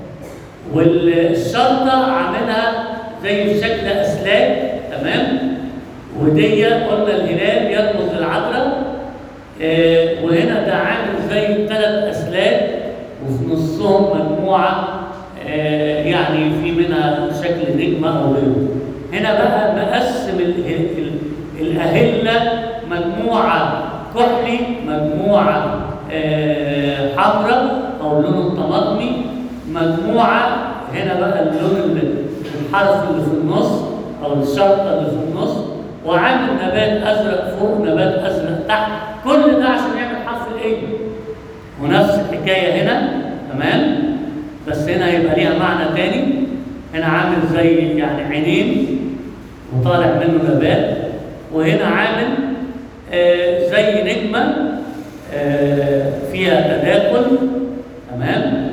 والشرطه عاملها زي شكل اسلاك. تمام؟ ودي قلنا الهلال يرمز للعذراء، وهنا ده عامل زي 3 اسلاك وفي نصهم مجموعه يعني في منها شكل نجمه او غيره. هنا بقى مقسم الاهله مجموعه كحلي، مجموعه حمراء او لون الطماطمي، مجموعه هنا بقى اللون الحرف اللي في النص او الشرطه اللي في النص، وعامل نبات ازرق فوق نبات ازرق تحت، كل ده عشان يعمل حرف الاي. ونفس الحكايه هنا. تمام؟ بس هنا هيبقى ليها معنى تاني. هنا عامل زي يعني عينين وطالع منه نبات، وهنا عامل زي نجمه فيها تداخل. تمام؟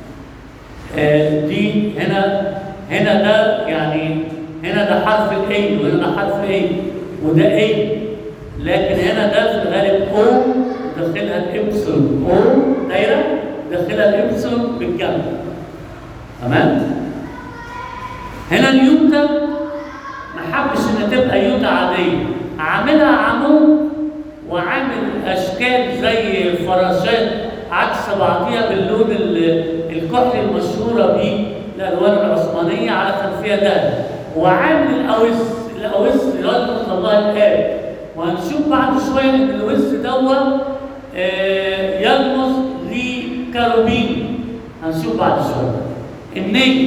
دي هنا ده يعني هنا ده حرف الاي وهنا ده حرف اي وده اي، لكن هنا ده في الغالب او داخلها الابسلون، او دايره داخلها الابسلون بالجنب. تمام؟ هنا اليوتا ما حبش ان تبقى يوتا عاديه، عاملها عمود وعامل اشكال زي فراشات عكس بعضيها باللون الكحلي المشهوره بيه الالوان العثمانيه على خلفيه ذهبي، وعامل الاوس يرمز لله الاب، وهنشوف بعد شويه ان الاوس دوت يرمز لكاروبين، هنشوف بعد شويه. النية،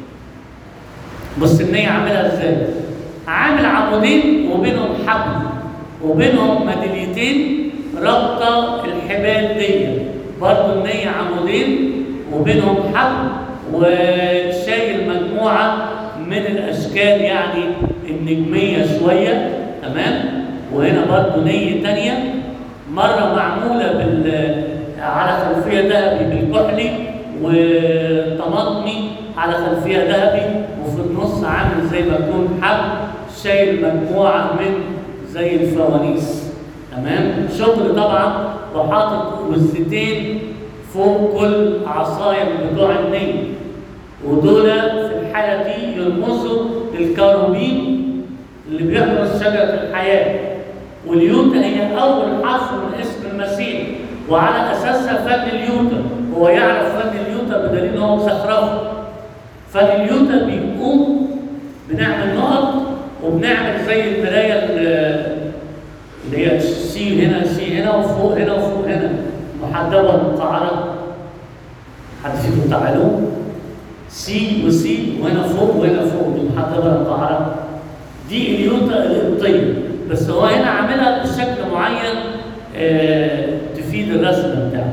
بص النية عاملها ازاي؟ عامل عمودين وبينهم حبل وبينهم ميداليتين رابطه الحبال دي، برضه النية عمودين وبينهم حبل وشايل مجموعه من الاشكال يعني النجميه شويه. تمام؟ وهنا برضه نية تانية مره معموله على خلفيه ذهبي بالكحلي وطماطمي على خلفيه ذهبي، وفي النص عامل زي ما يكون حبل شايل مجموعه من زي الفوانيس. تمام؟ شغل طبعا، وحاطط وزتين فوق كل عصايه من بتوع النية، ودول في الحاله دي يرمزوا للكاروبين اللي بيحرس شجره الحياه. واليوتا هي اول حرف من اسم المسيح، وعلى اساسها فن اليوتا، هو يعرف فن اليوتا بدليل ان هو مزخرفه. فن اليوتا بيقوم بنعمل نقط وبنعمل زي المرايه اللي هي سي هنا سي هنا وفوق هنا وفوق هنا محدبه مقعره. حد فيكم تعالوا سي وسي وهنا فوق وهنا فوق، دي محدبه مقعره، دي اليوتا القبطيه، بس هو هنا عاملها بشكل معين تفيد الرسم بتاعه.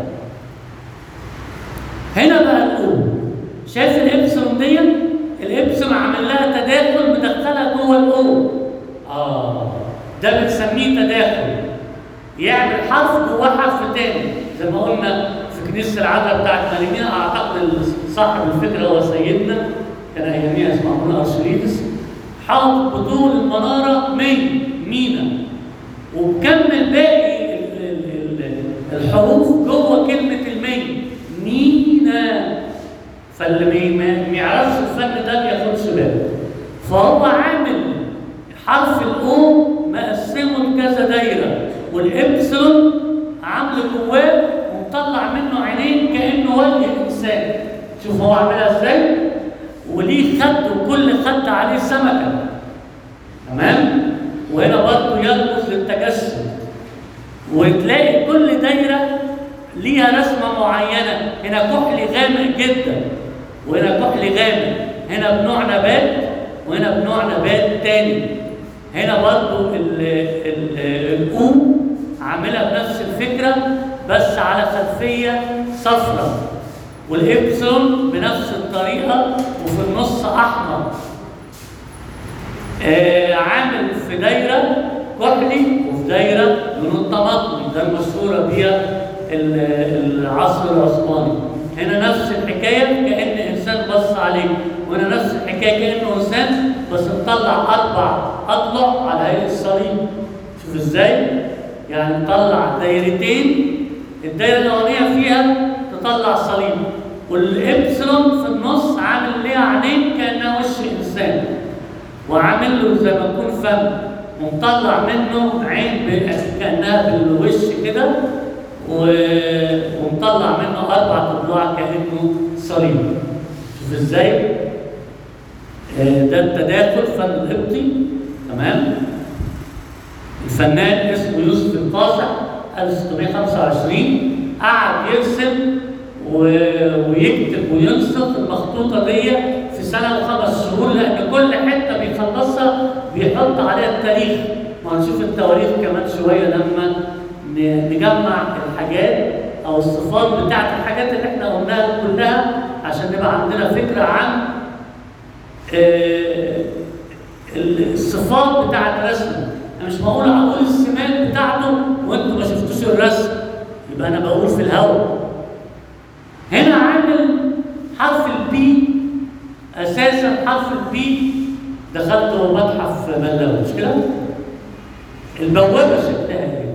هنا بقى الاو، شايف الابسلون دي؟ الابسلون عامل لها تداخل مدخلها جوه الاو. ده بنسميه تداخل، يعمل حرف جواه حرف تاني، زي ما قلنا في كنيسه العذراء بتاعت مريمينا. اعتقد صاحب الفكره هو سيدنا، كان اياميها اسمه ابونا ارشليدس، حاط بطول المناره مينا، ومكمل باقي الحروف جوه كلمه المين مينا. فاللي ما يعرفش الفن ده ما ياخدش باله. فهو عامل حرف الاو مقسمه لكذا دايره، والابسلون عامله جواه ومطلع منه عينين كانه وجه انسان. شوف هو عاملها ازاي؟ وليه خد وكل خد عليه سمكه. تمام؟ وهنا برضه يرمز للتجسد. وتلاقي كل دايرة ليها رسمة معينة، هنا كحل غامق جدا وهنا كحل غامق، هنا بنوع نبات وهنا بنوع نبات تاني. هنا برضو الأو عاملها بنفس الفكرة بس على خلفية صفراء، والإبسلون بنفس الطريقة وفي النص أحمر. عامل في دايرة كحلي وفي دايرة لون طماطمي، ده المشهورة بيها العصر العثماني. هنا نفس الحكاية كأن إنسان بص عليه، وهنا نفس الحكاية كأنه إنسان بس مطلع 4 أضلع على هيئة الصليب. شوف إزاي؟ يعني مطلع دايرتين، الدايرة الأولانية فيها تطلع صليب، والإبسلون في النص عامل ليها عينين كأنها وش إنسان، وعامل له زي ما يكون فم، ومطلع منه عين كأنها بالوش كده، ومطلع منه 4 أضلاع كأنه صليب. شوف ازاي؟ ده التداخل فن القبطي. تمام؟ الفنان اسمه يوسف القاصح 1625 قعد يرسم ويكتب وينسق المخطوطة دي في سنة و5 شهور، لأن كل حتة بيخلصها بيحط عليها التاريخ. وهنشوف التواريخ كمان شوية لما نجمع الحاجات أو الصفات بتاعت الحاجات اللي احنا قلناها كلها، عشان نبقى عندنا فكرة عن الصفات بتاعت الرسم. أنا مش بقول أقول السمات بتاعته وأنتوا ما شفتوش الرسم، يبقى أنا بقول في الهواء. هنا عامل حرف البي، أساسا حرف البي دخلته متحف بلاوي، مش كده؟ البوابة شكلها إيه؟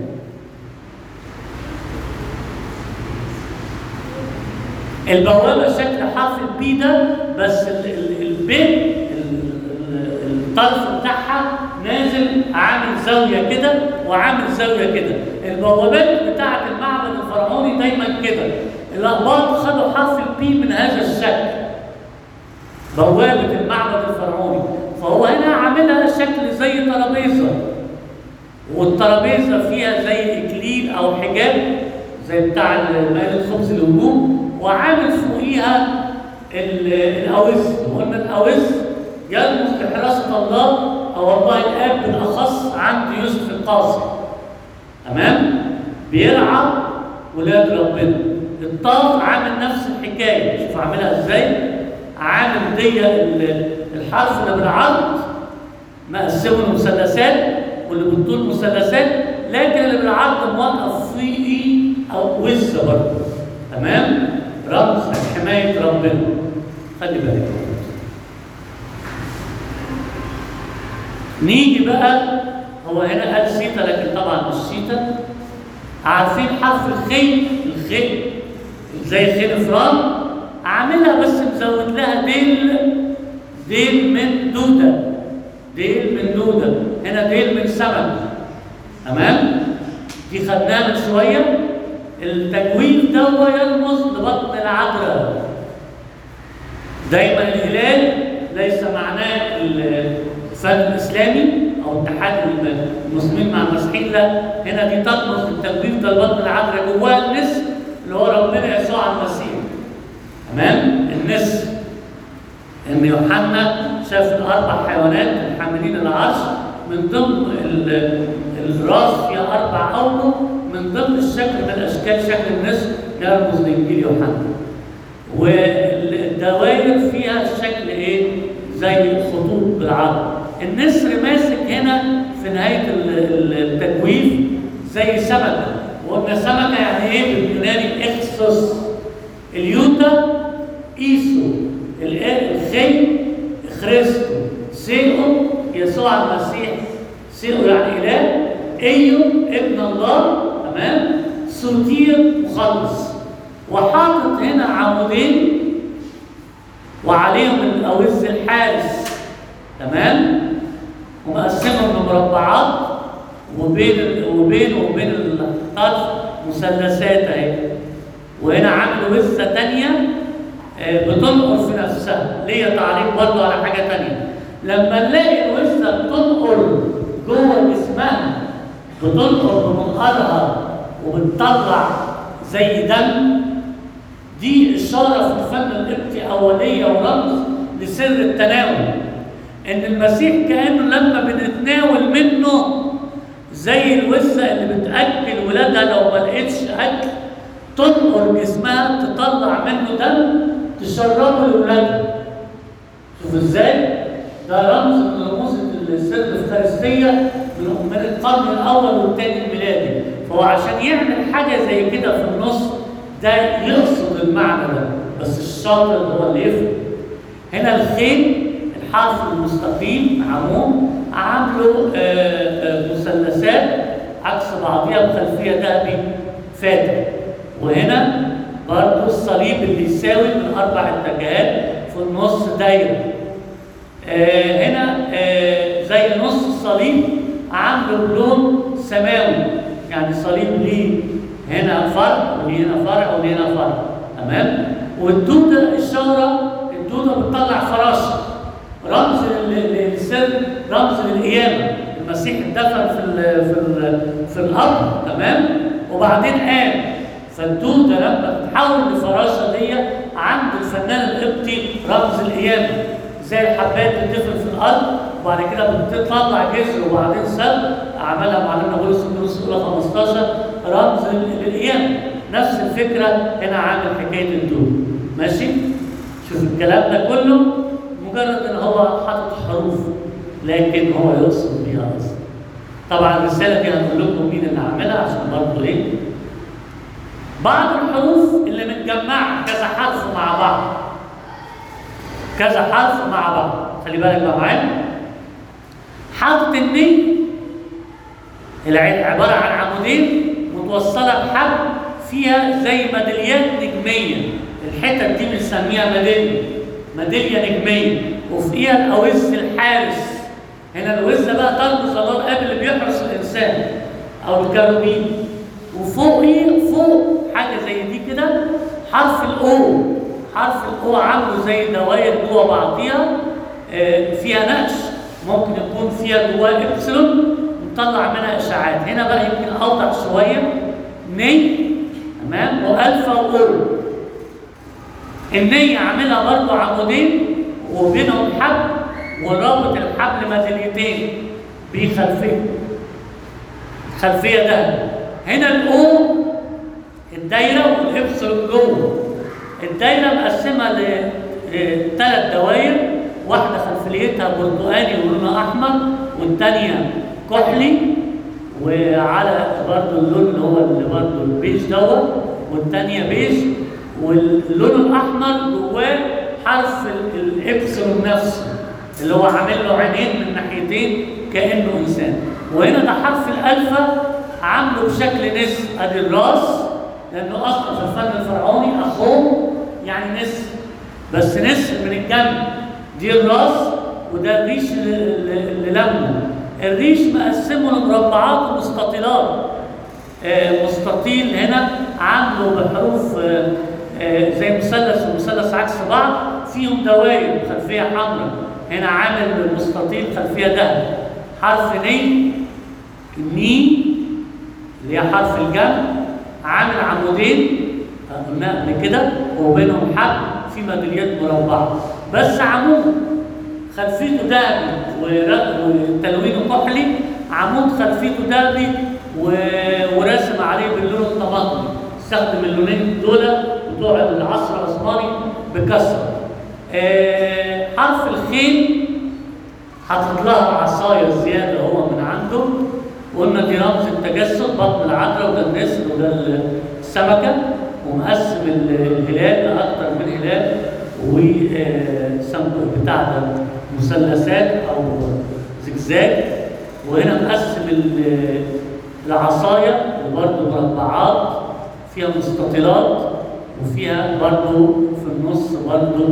البوابة شكل حرف البي ده، بس البي الطرف بتاعها نازل عامل زاوية كده وعامل زاوية كده. البوابات بتاعة المعبد الفرعوني دايما كده، الأقباط خدوا حرف البي من هذا الشكل، بوابة المعبد الفرعوني. فهو هنا عاملها شكل زي ترابيزة، والترابيزة فيها زي إكليل أو حجاب زي بتاع مائدة خبز الوجوه، وعامل فوقيها الأوز. وقلنا الأوز يرمز لحراسة الله أو الله الآب بالأخص عند يوسف القاصح. تمام؟ بيرعى ولاد ربنا. الطاف عامل نفس الحكاية، شوف عاملها إزاي؟ عامل دي الحرف اللي بالعرض مقسمه لمثلثات واللي بالطول مثلثات، لكن اللي بالعرض موقف فيه أو وزة برضه. تمام؟ رمز حماية ربنا. خلي بالك. نيجي بقى، هو هنا قال سيتا لكن طبعا مش سيتا. عارفين حرف الخي؟ الخي زي خي فران، عاملها بس مزود لها ديل من دودة، ديل من دودة، هنا ديل من سمك. تمام؟ دي خدناها من شوية. التجويف ده يرمز لبطن العذراء. دايما الهلال ليس معناه الفن الاسلامي او اتحاد المسلمين مع المسيحيين، لا، هنا دي ترمز للتجويف ده لبطن العذراء، جواه النسر اللي هو ربنا يسوع المسيح. تمام؟ النسر ان يوحنا شاف ال4 حيوانات الحاملين العرش، من ضمن الراس فيها 4 أوجه، من ضمن الشكل من الاشكال شكل النسر يرمز لانجيل يوحنا. والدوائر فيها الشكل ايه؟ زي الخطوط بالعرض. النسر ماسك هنا في نهايه التجويف زي سمكه، وقلنا سمكه يعني ايه باليوناني؟ اخسوس. اليوتا ايسو، الخي خريستو، سيئو يسوع المسيح، سيئو يعني اله، ايو ابن الله. تمام؟ سوتير مخلص. وحاطط هنا عمودين وعليهم الأوز الحارس. تمام؟ ومقسمهم لمربعات، وبينه وبين الطرف مثلثات اهي. وهنا عامل وزة تانية بتنقر في نفسها. ليا تعليق برضه على حاجة تانية. لما نلاقي الوزة بتنقر جوه جسمها بتنقر بمنقارها وبتطلع زي دم، دي إشارة في الفن القبطي أولية ورمز لسر التناول. إن المسيح كأنه لما بنتناول منه زي الوزة اللي بتأكل ولادها لو ما لقيتش أكل تنقر جسمها تطلع منه دم تشربه لولادها. شوف إزاي؟ ده رمز من رموز السر الإفخارستية من القرن الأول والثاني الميلادي. فهو عشان يعمل حاجة زي كده في النص ده يقصد المعنى ده، بس الشاطر هو اللي يفهم. هنا الخيل الحرف المستقيم عمود عامله مثلثات عكس بعضيها بخلفيه ذهبي فاتح، وهنا برضه الصليب اللي يساوي من 4 اتجاهات في النص دايره. هنا زي نص الصليب عامله بلون سماوي، يعني صليب ليه هنا فرع وليه هنا فرع وليه هنا فرع، تمام؟ والدوده اشاره، الدوده بتطلع فراشه رمز للسر، رمز للقيامه. المسيح اتدفن في الارض، تمام؟ وبعدين قام، فالدوده لما تتحول لفراشه دي عند الفنان القبطي رمز القيامه، زي الحبات بتدفن في الارض وبعد كده بتطلع جذر وبعدين سد، عملها معلمنا بولس الكورنثوس الاولى 15 رمز للقيامه. نفس الفكره هنا عامل حكايه الدود. ماشي؟ شوف الكلام ده كله مجرد ان هو حاطط حروف لكن هو يقصد بيها اصلا. طبعا الرساله دي هنقول لكم مين اللي عاملها عشان برضه ايه؟ بعض الحروف اللي متجمعه كذا حرف مع بعض، كذا حرف مع بعض، خلي بالك بقى معايا. حاطط الني عباره عن عمودين متوصله بحبل فيها زي ميداليات نجميه، الحتت دي بنسميها ميداليه نجميه، وفوقيها الاوز الحارس. هنا الوزه بقى ترمز الله الاب اللي بيحرس الانسان او الكروبين، وفوق حاجه زي دي كده حرف الاو. حرف الاو عامله زي دوائر جوه بعضيها فيها نقش، ممكن يكون فيها جواه ابسلون نطلع منها اشعاعات. هنا بقى يمكن اوضح شويه ني، تمام، والفا واو. الني عاملها برضه عمودين وبينهم حبل ورابط الحبل ميداليتين خلفيه ده. هنا الاو الدايره والابسلون جوه. الدايره مقسمه ل3 دوائر، واحده خلفيتها برتقاني ولونها احمر، والثانيه كحلي وعلى برضه اللون اللي هو اللي برضه البيج دوت، والثانيه بيج، واللون الاحمر جواه حرف الابسلون نفسه اللي هو عامل له عينين من ناحيتين كانه انسان. وهنا ده حرف الالفا عامله بشكل نسر، ادي الراس، لانه اصلا في الفن الفرعوني اخوه يعني نسر، بس نسر من الجنب. دي الراس وده الريش اللي لمه. الريش مقسمه لمربعات ومستطيلات. مستطيل هنا عامله بحروف زي مثلث ومثلث عكس بعض فيهم دوائر خلفيه حمراء. هنا عامل مستطيل خلفيه ذهب. حرف ني اللي هي حرف الجنب عامل عمودين قلنا قبل كده وبينهم حبل في ميداليات مربعه، بس عمود خلفيته ذهبي وتلوينه كحلي، عمود خلفيته ذهبي ورسم عليه باللون الطماطمي. استخدم اللونين دول بتوع العصر العثماني بكثره. حرف الخيل حاطط لها عصايه زياده هو من عنده، وقلنا دي رمز التجسد، بطن العذراء وده النسر وده السمكه، ومقسم الهلال لاكثر من هلال بتاع ده مثلثات او زجزاج. وهنا مقسم العصايه وبرده مربعات فيها مستطيلات، وفيها برده في النص برده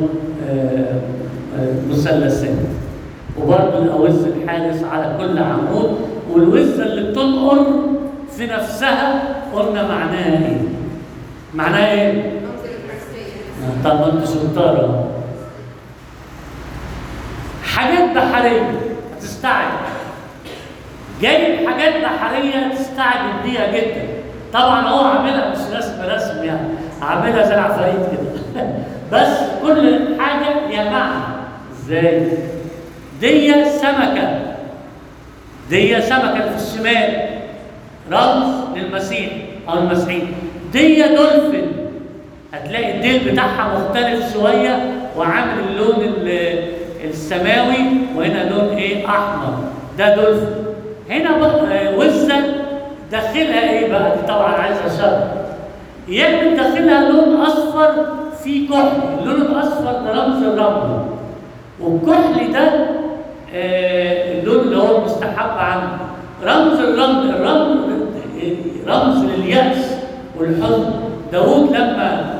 مثلثات، وبرده الاوز الحارس على كل عمود. والوزه اللي بتنقر في نفسها قلنا معناها ايه؟ معناها ايه؟ طب ما انت شطاره. حاجات بحريه هتستعجب. جايب حاجات بحريه تستعجب بيها جدا. طبعا هو عاملها مش رسم يعني، عاملها زي العفاريت كده بس كل حاجه ليها معنى. ازاي؟ دي سمكه في الشمال رمز للمسيح او المسيحيين. دي دولفين، هتلاقي الديل بتاعها مختلف شويه وعامل اللون السماوي، وهنا لون ايه؟ احمر. ده دولفين. هنا بقى وزه داخلها ايه بقى؟ دي طبعا عايزه شرح. يعمل داخلها لون اصفر فيه كحل. اللون الاصفر ده رمز الرمل، والكحل ده اللون اللي هو المستحب عنه رمز الرمل. الرمل رمز لليأس والحزن. داود لما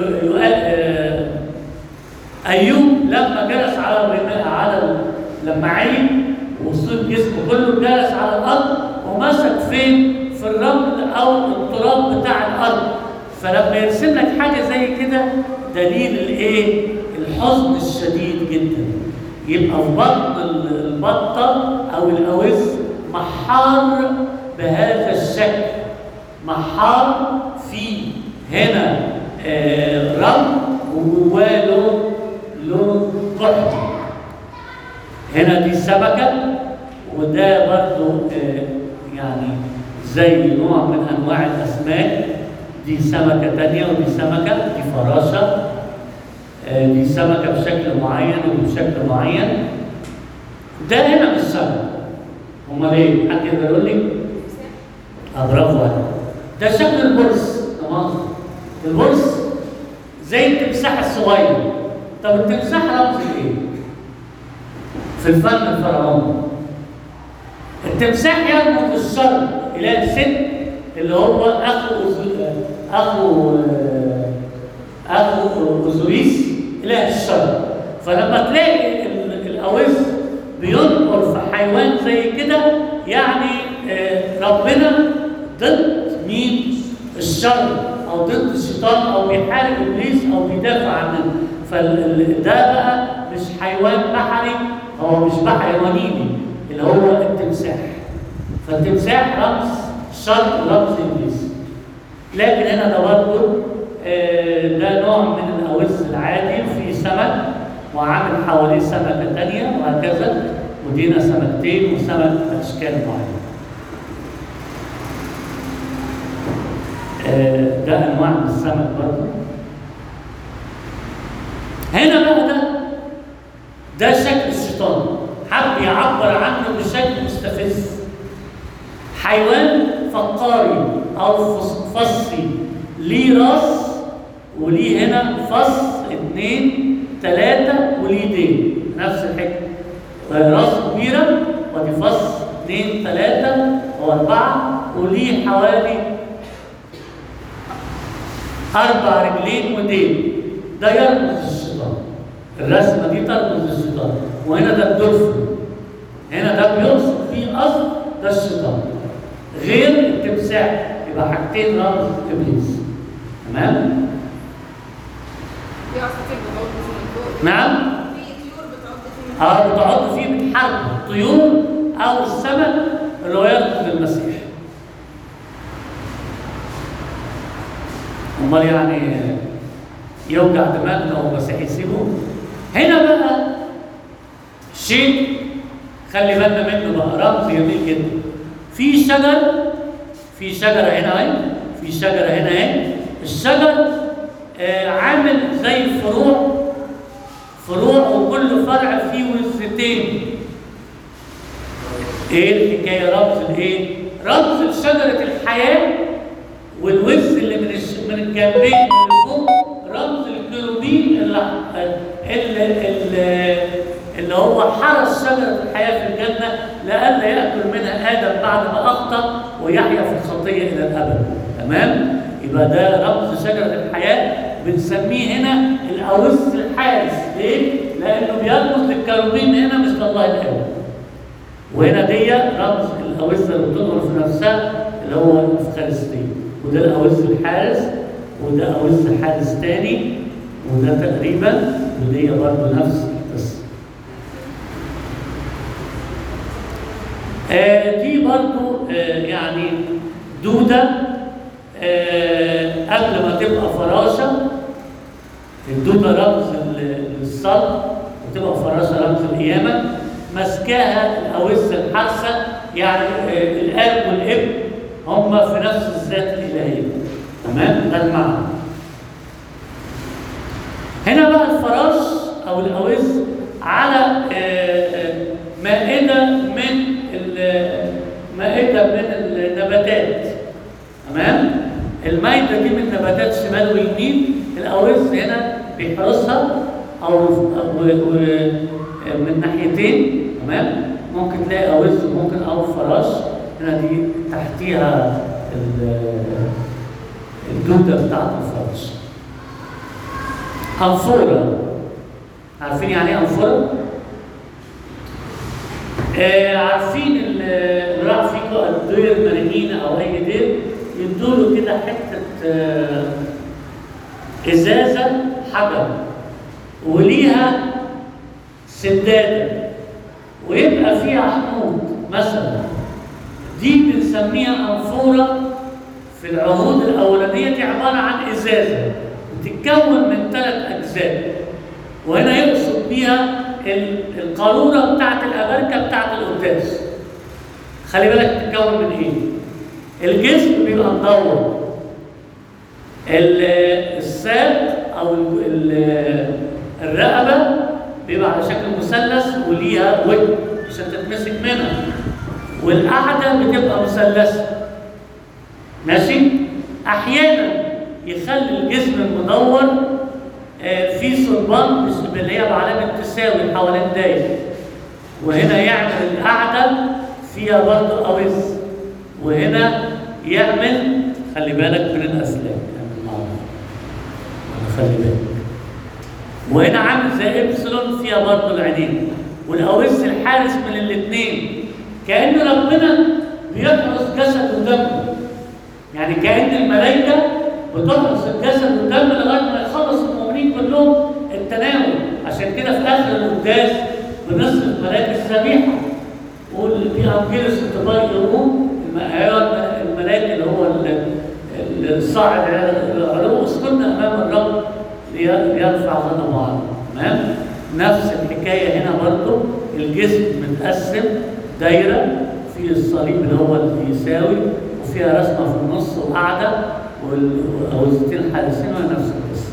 أيوب لما جلس على الرماء لما عين وصل جسمه كله جلس على الأرض ومسك فين؟ في الرمل أو التراب بتاع الأرض. فلما يرسم لك حاجة زي كده دليل الإيه؟ الحزن الشديد جدا. يبقى في بطن البطة أو الأوز محار بهذا الشكل، محار فيه هنا رمل وجواه لون كحلي. هنا دي سمكة، وده برضو يعني زي نوع من أنواع الأسماك. دي سمكة تانية، ودي سمكة، دي فراشة. دي سمكة بشكل معين وبشكل معين. ده هنا مش سمك. أمال إيه؟ حد يقدر يقول لي؟ برافو عليك. ده شكل البرص. تمام؟ البرص زي التمساح الصغير. طب التمساح رمز إيه؟ في الفن الفرعوني. التمساح يرمز للشر، إله ست اللي هو أخو أوزوريس، إله الشر. فلما تلاقي الأوز بينقر في حيوان زي كده يعني ربنا ضد مين؟ الشر، أو ضد الشيطان، أو بيحارب إبليس، أو بيدافع عنه. فده بقى مش حيوان بحري، هو مش بحري ونيني اللي هو التمساح. فالتمساح رمز الشر ورمز إبليس. لكن هنا ده برضه ده نوع من الأوز العادي، وفيه سمك وعامل حواليه سمكة تانية وهكذا، ودينا سمكتين وسمك أشكال معينة. ده أنواع من السمك برضه. هنا بقى ده شكل الشيطان، حب يعبر عنه بشكل مستفز. حيوان فقاري أو فصي، ليه راس وليه هنا فص 2 3 وليه ديل، نفس الحكايه. راس كبيره ودي فص 2 3 و4، وليه حوالي 4 رجلين وديل. ده يرمز للشيطان. الرسمه دي ترمز للشيطان. وهنا ده الدولفين، هنا ده بيقصد فيه قصد ده الشيطان، غير التمساح. يبقى حاجتين رمز ابليس. تمام؟ في عصافير بتعض فيه من فوق. نعم؟ في طيور بتعض فيه. بتعض فيه بتحارب الطيور او السمك اللي هو يرمز للمسيح. امال يعني يوجع دماغنا والمسيح يسيبه؟ هنا بقى شيء خلي بالنا منه بقى، رمز جميل جدا. في شجره هنا اهي، في شجره هنا اهي. الشجر عامل زي فروع وكل فرع فيه وزتين. ايه الحكايه؟ رمز الايه؟ رمز لشجره الحياه، والوز اللي من الجنبين اللي فوق رمز الكروبين اللي هو حرس شجره الحياه في الجنه لئلا ياكل منها ادم بعد ما اخطا ويحيا في الخطيه الى الابد. تمام؟ يبقى ده رمز شجره الحياه، بنسميه هنا الاوز الحارس. ليه؟ لانه بيرمز للكروبين هنا مثل الله الاب. وهنا دي رمز الاوز اللي بتظهر في نفسها اللي هو الافخارستيه. وده الاوز الحارس، وده اوز حارس تاني، وده تقريبا، ودي برضه نفس القصه. دي برضو يعني دودة قبل ما تبقى فراشة. الدودة رمز للصلب، وتبقى فراشة رمز القيامة. ماسكاها الأوز الحارسة، يعني الآب والابن هما في نفس الذات الإلهية. تمام؟ ده المعنى. هنا بقى الفراش أو الأوز على مائدة من النباتات. تمام؟ المائدة دي من نباتات شمال ويمين. الأوز هنا بيحرسها أو من ناحيتين. تمام؟ ممكن تلاقي أوز وممكن أو فراش. هنا دي تحتيها الدودة بتاعت الفراش. أنفورة، عارفين يعني ايه أنفورة؟ عارفين اللي راح فيكم الدير مرمينا أو أي دير يدوله كده حتة إزازة حجر وليها سدادة ويبقى فيها حمود مثلا. دي بنسميها أنفورة في العهود الأولانية. دي عبارة عن إزازة بتتكون من 3 أجزاء، وهنا يقصد بيها القارورة بتاعت الأبركة بتاعت القداس. خلي بالك بتتكون من إيه؟ الجسم بيبقى مدور، الساق أو الرقبة بيبقى على شكل مثلث وليها وجه عشان تتمسك منها، والقعدة بتبقى مثلثة. ماشي؟ أحيانا يخلي الجسم المدور في صلبان اللي هي بعلامة تساوي حوالين دايرة، وهنا يعمل القعدة فيها برضه أوز، وهنا يعمل خلي بالك من الأسلاك، يعمل معروف خلي بالك، وهنا عامل زي إبسلون فيها برضه العينين، والأوز الحارس من الاثنين. كأن ربنا بيحرس جسد ودمه، يعني كأن الملائكة بتحرس الجسد والدم لغاية ما يخلص المؤمنين كلهم التناول. عشان كده في آخر القداس بنصرف ملاك الذبيحة، وفي أنجيلوس الطبيعي الملاك اللي هو الصاعد العلو اسكننا أمام الرب ليرفع غضبه عنه. تمام؟ نفس الحكاية هنا برضه، الجسم متقسم دايرة في الصليب اللي هو اليساوي، وفيها رسمة في النص وقاعدة والأوزتين حارسين، وهي نفس القصة.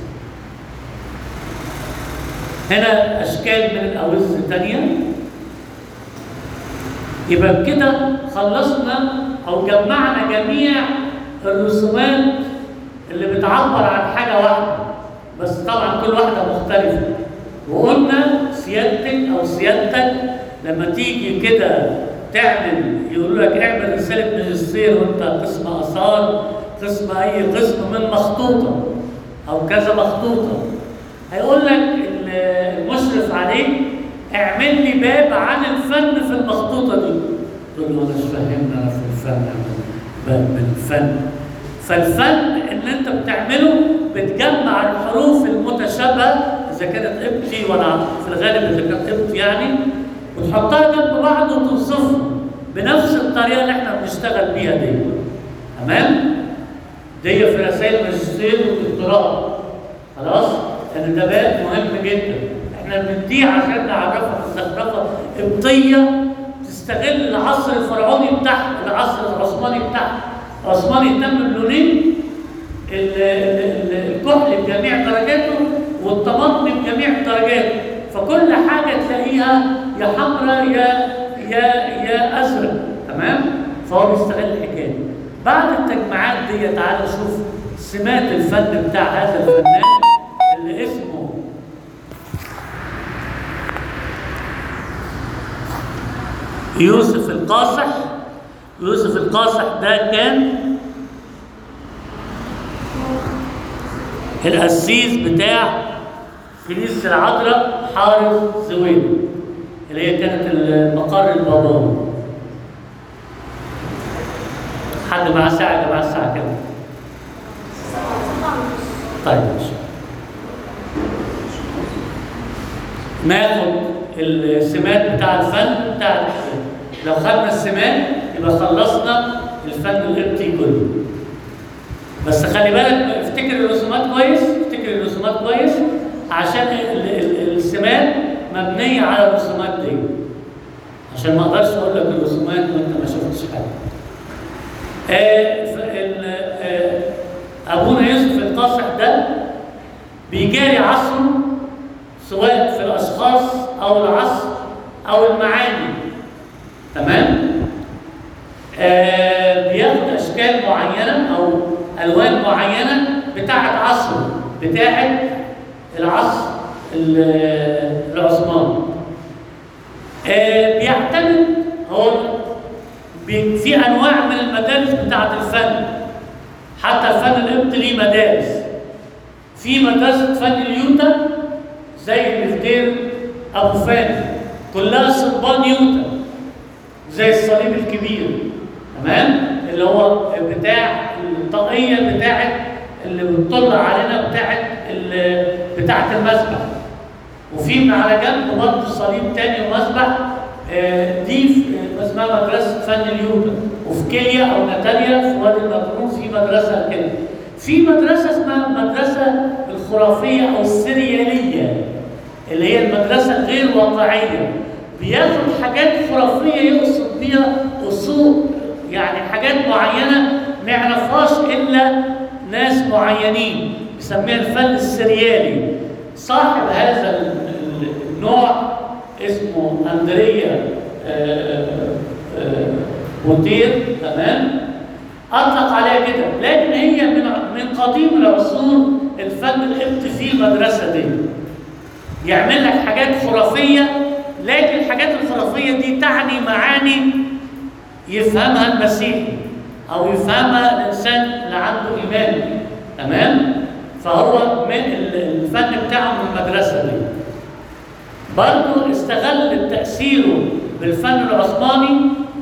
هنا أشكال من الأوز تانية. يبقى بكده خلصنا أو جمعنا جميع الرسومات اللي بتعبر عن حاجة واحدة، بس طبعا كل واحدة مختلفة. وقلنا سيادتك لما تيجي كده تعمل، يقولوا لك اعمل رسالة ماجستير وانت قسم آثار، قسم أي قسم من مخطوطة أو كذا مخطوطة، هيقول لك المشرف عليك اعمل لي باب عن الفن في المخطوطة دي. تقول له أنا مش فاهمني أنا في الفن، باب من الفن. فالفن اللي أنت بتعمله بتجمع الحروف المتشابهة إذا كانت قبطي، ولا في الغالب إذا كانت قبطي يعني، وتحطها جنب بعض وتوصفها بنفس الطريقة اللي احنا بنشتغل بيها دي. تمام؟ دي في رسائل الماجستير والدكتوراه. خلاص؟ لأن ده باب مهم جدا. احنا بنديه عشان نعرفها مستخرفة قبطية تستغل العصر الفرعوني بتاعها، العصر العثماني بتاعها. العثماني اهتم بلونين، الكحل بجميع درجاته والطماطم بجميع درجاته، فكل حاجة تلاقيها يا حمراء يا أزرق. تمام؟ فهو بيستغل الحكاية دي. بعد التجمعات دي تعالوا نشوف سمات الفن بتاع هذا الفنان اللي اسمه يوسف القاصح. يوسف القاصح ده كان القسيس بتاع كنيسة العذراء حارس زويل، اللي هي كانت المقر البابوي. حد معاه ساعة؟ معاه الساعة كام؟ طيب ماشي. ناخد السمات بتاع الفن بتاع لو خدنا السمان يبقى خلصنا الفن القبطي كله. بس خلي بالك، افتكر الرسومات كويس، افتكر الرسومات كويس، عشان السمان مبنيه على الرسومات دي. عشان ما اقدرش اقول لك الرسومات وانت ما شفتش حاجه. ابونا يوسف القاصح ده بيجاري عصره، سواء في الاشخاص او العصر او المعاني. تمام؟ بياخد اشكال معينه او الوان معينه بتاعه عصره، بتاعه العصر العثماني. بيعتمد هو في انواع من المدارس بتاعه الفن. حتى الفن القبطي ليه مدارس. في مدرسه فن اليوتا زي اللي في دير ابو فادي، كلها صلبان يوتا زي الصليب الكبير. تمام؟ اللي هو بتاع الطاقيه بتاعت اللي بتطلع علينا بتاعت المسبح. وفي من على جنب برضه صليب تاني ومسبح، دي اسمها مدرسه فن اليوتا. وفي كيليا او نتاليا في وادي النطرون في مدرسه كده. في مدرسه اسمها المدرسه الخرافيه او السرياليه، اللي هي المدرسه الغير واقعيه. بياخد حاجات خرافيه يقصد بيها اصول، يعني حاجات معينه ما يعرفهاش الا ناس معينين، بيسميها الفن السريالي. صاحب هذا النوع اسمه اندريا بوتير. تمام؟ اطلق عليها كده، لكن هي من قديم العصور الفن القبطي في المدرسه دي. يعمل لك حاجات خرافيه، لكن الحاجات الخرافيه دي تعني معاني يفهمها المسيحي او يفهمها الانسان اللي عنده ايمان. تمام؟ فهو من الفن بتاعه من المدرسه دي. برضه استغل تاثيره بالفن العثماني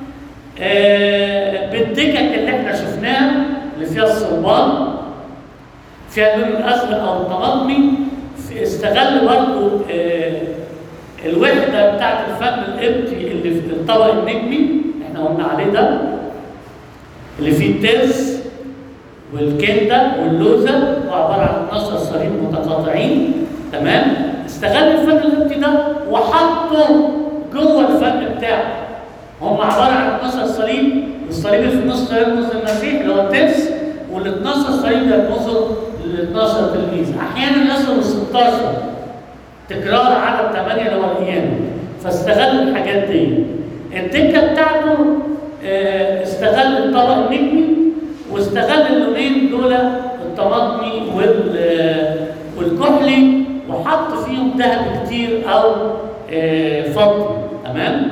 بالدكك اللي احنا شفناها اللي فيها الصلبان، فيها اللون الازرق او الطماطمي. استغل برضه الوحده بتاعت الفن القبطي اللي في الطبق النجمي احنا قلنا عليه ده، اللي فيه الترس والكنده واللوزه، وعباره عن 12 صليب متقاطعين. تمام؟ استغل الفن القبطي ده وحطه جوه الفن بتاعه. هم عباره عن 12 صليب، والصليب اللي في النص ده يرمز للمسيح اللي هو الترس، وال 12 صليب ده يرمزوا لل 12 تلميذ. احيانا يصلوا 16، تكرار عدد 8 اللي هو القيامه. فاستغل الحاجات دي. الدكه بتاعته استغل الطبق النجمي، واستغل اللونين دول الطماطمي والكحلي، وحط فيهم ذهب كتير او فضي. تمام؟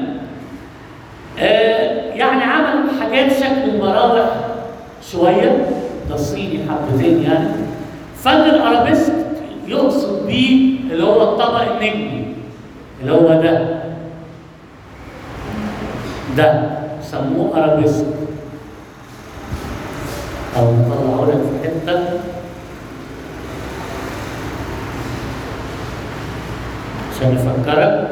يعني عمل حاجات شكل المراوح شويه، ده صيني حبتين يعني. فن الارابيسك يقصد بيه اللي هو الطبق النجمي، اللي هو ده سموه ارابيسك. او نطلعه لك في حته عشان نفكرك.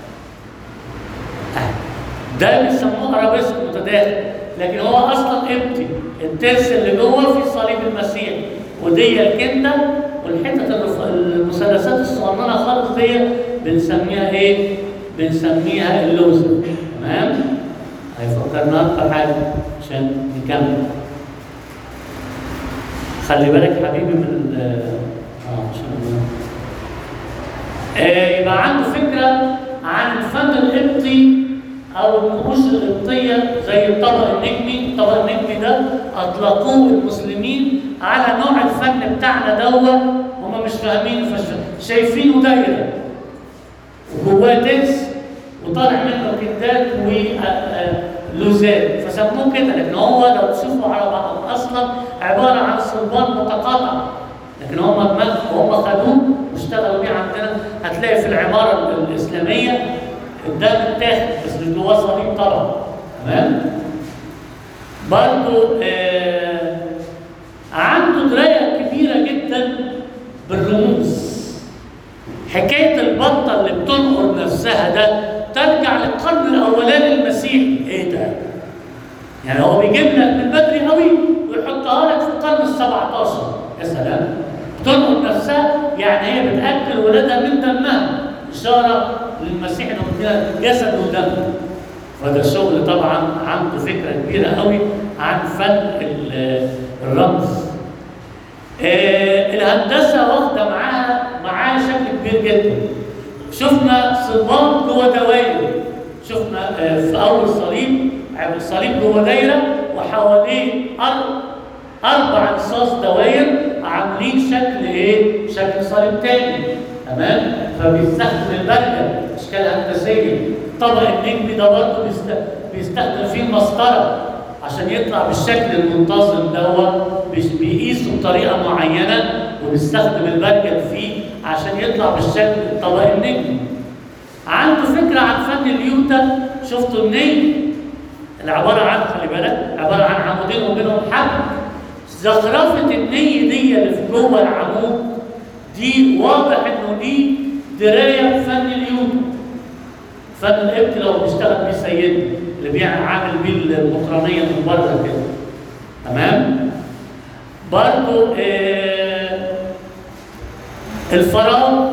ده بيسموه ارابيسك متداخل، لكن هو اصلا قبطي. الترس اللي جوه في صليب المسيح، ودي الكنده، والحتت المثلثات الصغننه خالص دي بنسميها ايه؟ بنسميها اللوزه. تمام؟ هيفكرنا اكتر حاجه عشان نكمل. خلي بالك حبيبي من عشان يبقى عنده فكره عن الفن القبطي او النقوش القبطيه زي الطبق النجمي. الطبق النجمي ده اطلقوه المسلمين على نوع الفن بتاعنا هم مش فاهمينه، شايفينه دايره وجواه ترس وطالع منه كندات ولوزات، فسموه كده. لكن هو لو تشوفوا على بعض اصلا عباره عن صلبان متقاطع، لكن هم خدوه واشتغلوا بيه عندنا. هتلاقي في العماره الاسلاميه قدام التاخد بس مش جواه صليب طبعا. تمام؟ برضه عنده درايه كبيره جدا بالرموز. حكايه البطه اللي بتنقر نفسها ده ترجع للقرن الاولاني المسيحي. ايه ده؟ يعني هو بيجيب لك من بدري قوي ويحطها لك في القرن ال 17. يا سلام، بتنقل نفسها، يعني هي بتاكل ولادها من دمها، اشاره للمسيح انه مدينا جسد ودم. فده شغل طبعا عنده فكره كبيره قوي عن فن الرمز. الهندسه واخده معاها شكل كبير جدا. شفنا صلبان جوه دوائر، شفنا في اول صليب جوه دايره وحواليه 4 رصاص دوائر عاملين شكل ايه؟ شكل صليب تاني. تمام؟ فبيستخدم البرجل اشكال هندسيه. الطبق النجمي ده برضه بيستخدم فيه المسطره عشان يطلع بالشكل المنتظم دوت، بيقيسه بطريقه معينه وبيستخدم البرجل فيه عشان يطلع بالشكل الطبق النجمي. عنده فكره عن فن اليوتا. شفتوا الني اللي عباره عن، خلي بالك، عباره عن عمودين وبينهم حبل. زخرفه الني دي اللي في جوه العمود دي واضح انه دي درايه بفن اليوتا. فن الابت لو بيشتغل بيه سيدنا اللي بيعمل بيه المقرنيه من بره كده. تمام؟ برضه الفراغ.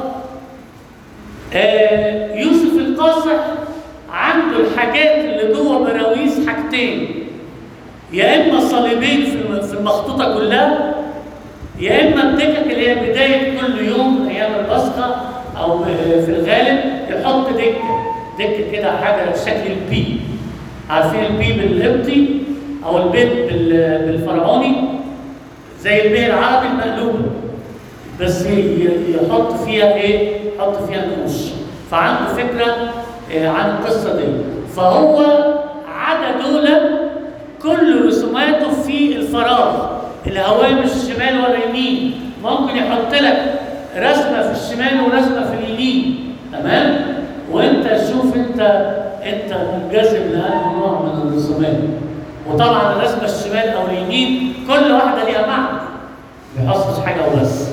يوسف القاصح عنده الحاجات اللي جوه براويز حاجتين، يا اما صليبين في المخطوطه كلها، يا اما الدكك اللي هي بدايه كل يوم ايام البصخه او في الغالب يحط دكه كده حاجه بشكل البي. عارفين البي بالقبطي او البيت بالفرعوني زي البي العربي المقلوبه، بس يحط فيها ايه؟ يحط فيها نقوش. فعنده فكره عن القصه دي. فهو عدا دول كل رسوماته في الفراغ، الهوامش الشمال واليمين. ممكن يحط لك رسمه في الشمال ورسمه في اليمين. تمام؟ وانت شوف انت منجذب لانه نوع من الرسومات. وطبعا الرسمه الشمال او اليمين كل واحده ليها معنى، ما بيحصلش حاجه وبس.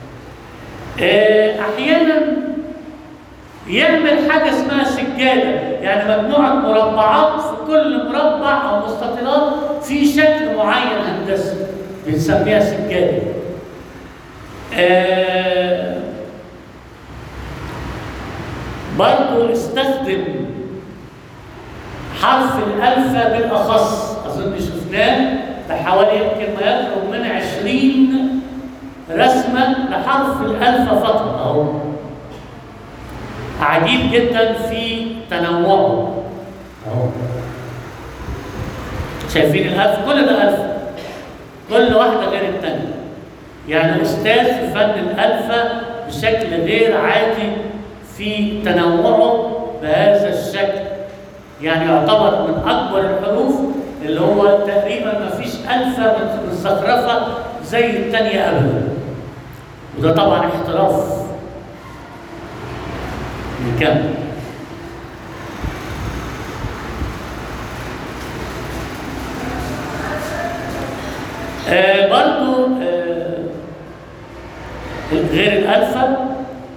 احيانا يعمل حاجه اسمها سجاده، يعني مجموعه مربعات، في كل مربع او مستطيلات في شكل معين هندسي بنسميها سجاده. برضه استخدم حرف الألفا بالأخص، أظن شفناه بحوالي يمكن ما يقرب من 20 رسمة لحرف الألفا فقط أهو. عجيب جدا في تنوعه أهو. شايفين الألف؟ كل ده ألف، كل واحدة غير الثانية. يعني أستاذ في فن الألفا بشكل غير عادي في تنوعه بهذا الشكل. يعني يعتبر من أكبر الحروف اللي هو تقريبا ما فيش ألفا متزخرفة زي الثانية أبدا. وده طبعا احتراف. نكمل. برضو غير الألفا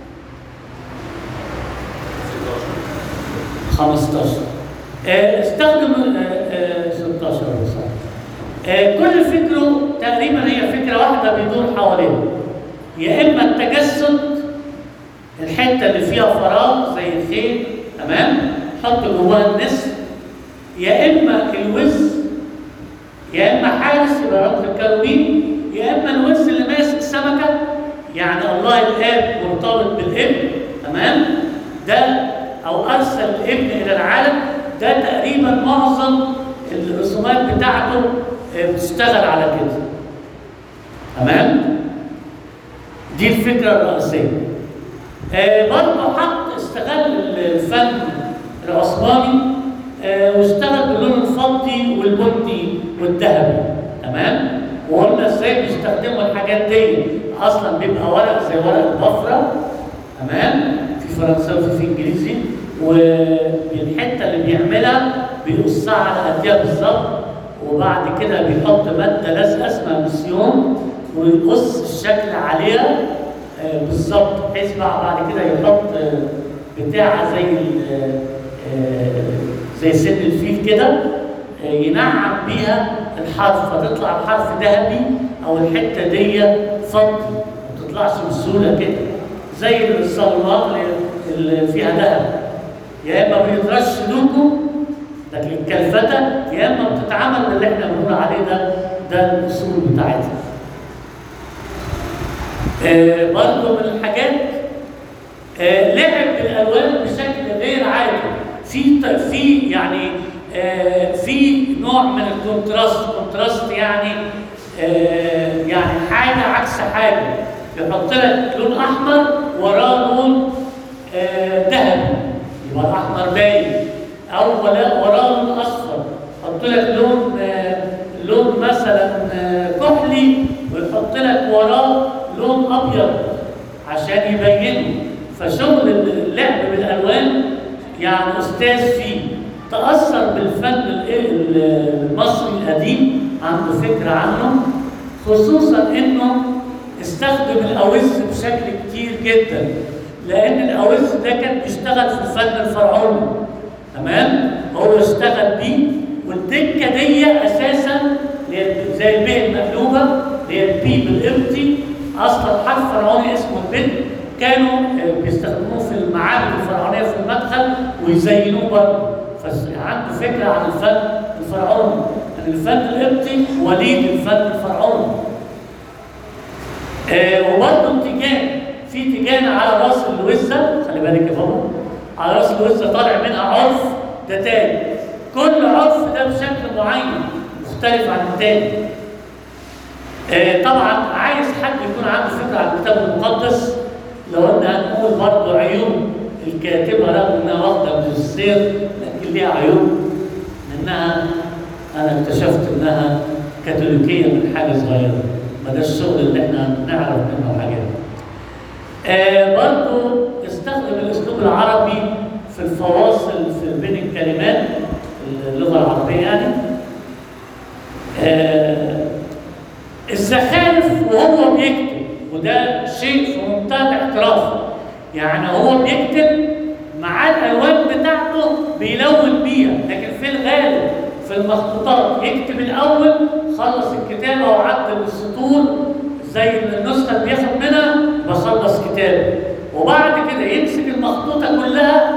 15 استخدم 16 صح. كل فكره تقريبا هي فكره واحده بيدور حواليها، يا اما التجسد، الحته اللي فيها فراغ زي الخيل، تمام، حط جواها النسر، يا اما الوز، يا اما حارس يبقى رمز الكروبين، يا اما الوز اللي ماسك سمكه، يعني الله الاب مرتبط بالابن، تمام، ده او ارسل الابن الى العالم. ده تقريبا معظم الرسومات بتاعته بتشتغل على كده. تمام؟ دي الفكره الرئيسيه. برضه استغل الفن العثماني واشتغل باللون الفضي والبني والذهبي. تمام؟ وقلنا ازاي بيستخدموا الحاجات دي. اصلا بيبقى ورق زي ورق البفره، تمام، في فرنساوي وفي انجليزي، والحته اللي بيعملها بيقصها على قدها بالظبط، وبعد كده بيحط ماده لازقه اسمها مسيون ويقص الشكل عليها بالظبط، بحيث بعد كده يحط بتاعه زي زي سن الفيل كده، ينعم بيها الحرف فتطلع الحرف ذهبي او الحته دي فضي، ما تطلعش بسهوله كده زي الصالونات اللي فيها ذهب. يا اما بيترش لوكو لكن الكلفتة، يا اما بتتعمل باللي احنا بنقول عليه ده الاصول بتاعتها. برضه من الحاجات لعب بالالوان بشكل غير عادي. في يعني في نوع من الكونتراست يعني يعني حاجه عكس حاجه، يحط لك لون احمر وراه لون ذهبي يبقى الاحمر باين، او وراه لون اصفر، يحط لك لون مثلا كحلي ويحط لك وراه لون ابيض عشان يبينه. فشغل اللعب بالالوان يعني استاذ فيه، تاثر بالفن المصري القديم، عنده فكره عنه، خصوصا انه استخدم الاوز بشكل كتير جدا، لان الاوز ده كان بيشتغل في الفن الفرعوني. تمام؟ هو اشتغل بيه، والدكه دي اساسا زي البي المقلوبه، هي البي بالقبطي، اصلا حرف فرعوني اسمه البن، كانوا بيستخدموه في المعابد الفرعونيه في المدخل ويزينوه برضه. فعنده فكره عن الفن الفرعوني، ان الفن القبطي وليد الفن الفرعوني. وبرضه تيجان، في تيجان على راس الوزه، خلي بالك يا بابا، على راس الوزه طالع منها عرف، ده تاني. كل عرف ده بشكل معين مختلف عن التاني. طبعا عايز حد يكون عنده فكره عن الكتاب المقدس، لو ان هنقول برضه عيوب الكاتبه رغم انها واخده ماجستير لكن ليها عيوب، منها انا اكتشفت انها كاثوليكيه من حاجه صغيره، ما ده الشغل اللي احنا نعرف منه حاجات. برضه استخدم الاسلوب العربي في الفواصل في بين الكلمات، اللغه العربيه يعني. الزخارف وهو بيكتب، وده شيء في منتهى الاحتراف، يعني هو بيكتب مع الالوان بتاعته بيلون بيها، لكن في الغالب في المخطوطات يكتب الاول، خلص الكتابه وعدل السطور زي النسخه اللي بياخد منها بخلص كتابه، وبعد كده يمسك المخطوطه كلها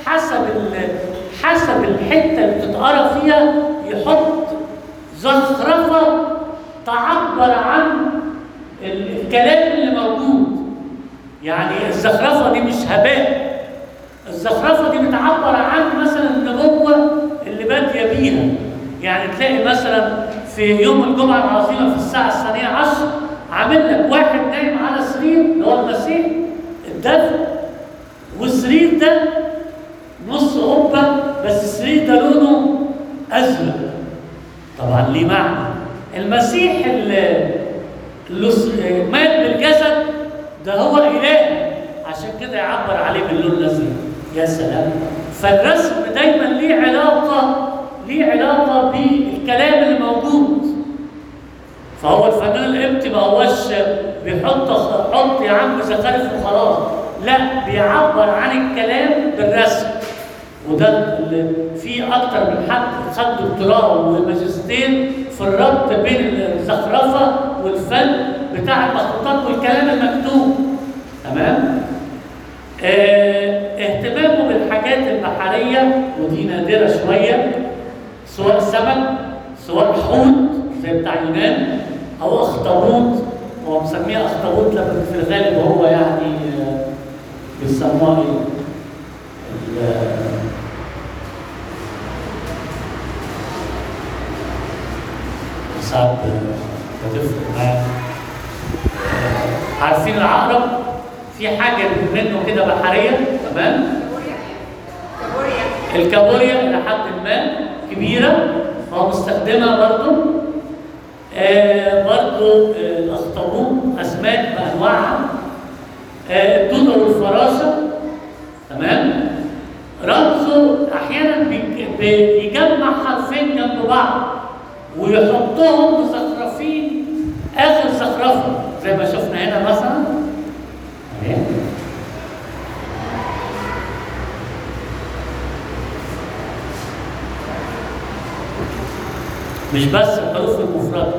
حسب الحته اللي بتتقرا فيها، يحط زخرفه تعبر عن الكلام اللي موجود. يعني الزخرفه دي مش هباء، الزخرفه دي بتعبر عن مثلا النبوه اللي باديه بيها. يعني تلاقي مثلا في يوم الجمعه العظيمه في الساعه 12:10 عامل لك واحد نايم على سرير اللي هو المسيح الدفن، والسرير ده نص قبه، بس السرير ده لونه ازرق. طبعا ليه معنى. المسيح اللي مات بالجسد ده هو اله، عشان كده يعبر عليه باللون الازرق. يا سلام. فالرسم دايما ليه علاقه بالكلام اللي موجود. فهو الفنان القبطي ما هوش حط يا عم زخارف وخلاص، لا، بيعبر عن الكلام بالرسم. وده اللي فيه اكتر من حد خد دكتوراه وماجستير في الربط بين الزخرفه والفن بتاع المخطوطات والكلام المكتوب. تمام؟ اهتمامه بالحاجات البحريه، ودي نادره شويه، سواء سمك سواء حوت زي بتاع اليونان، او اخطبوط. هو مسميها اخطبوط لكن في الغالب هو يعني بيسموها ساعات بتفرق معايا. عارفين العقرب؟ في حاجه منه كده بحريه، تمام؟ الكابوريا الى حد ما كبيره، هو مستخدمها برضه. برضه الاخطبوط، اسماك بانواعها، الدودة والفراشه. تمام؟ رمزه احيانا بيجمع حرفين جنب بعض ويحطهم مزخرفين اخر زخرفه زي ما شفنا هنا مثلا. مش بس الحروف المفردة.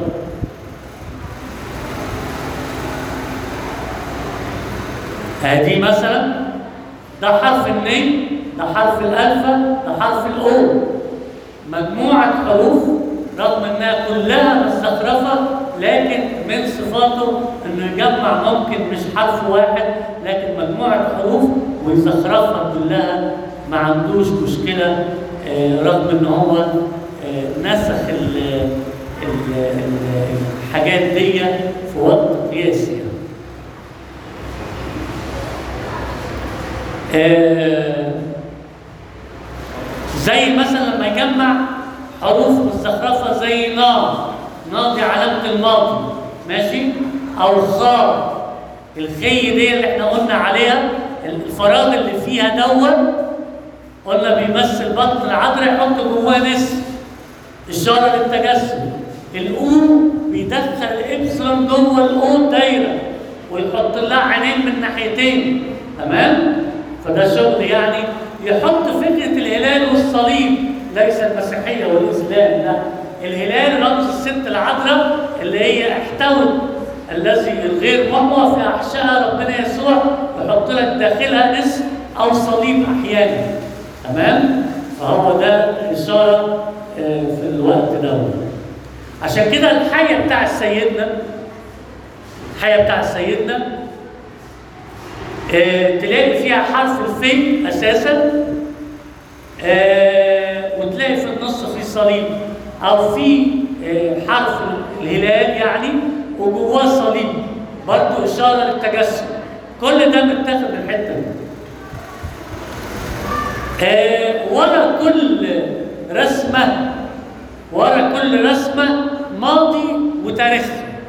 ادي مثلا ده حرف النين، ده حرف الالفا، ده حرف الاو. مجموعة حروف رغم انها كلها مستخرفة، لكن من صفاته انه يجمع ممكن مش حرف واحد لكن مجموعة حروف ويزخرفها كلها، ما عندوش مشكلة. رغم ان هو نسخ الحاجات دي في وقت قياسي. زي مثلا لما يجمع حروف مستخرفه زي نار، نار دي علامه الماضي، ماشي؟ او خاء، الخي دي اللي احنا قلنا عليها الفراغ اللي فيها قلنا بيمثل بطن العذراء، يحط جواه نسر، اشاره للتجسد. الاو بيدخل الابسلون جوه الاو دايره ويحط لها عينين من ناحيتين، تمام؟ فده شغل يعني يحط فكره الهلال والصليب، ليس المسيحيه والاسلام، لا، الهلال رمز الست العذراء اللي هي احتوت الذي الغير محور في احشائها ربنا يسوع، يحط لك داخلها نسر او صليب احيانا، تمام؟ فهو ده الاشاره في الوقت ده. عشان كده الحيه بتاع سيدنا تلاقي فيها حرف الفي اساسا، وتلاقي في النص في صليب او في حرف الهلال يعني وجواه صليب، برضه اشاره للتجسد. كل ده متاخد من الحته دي. ورا كل رسمه ماضي وتاريخ.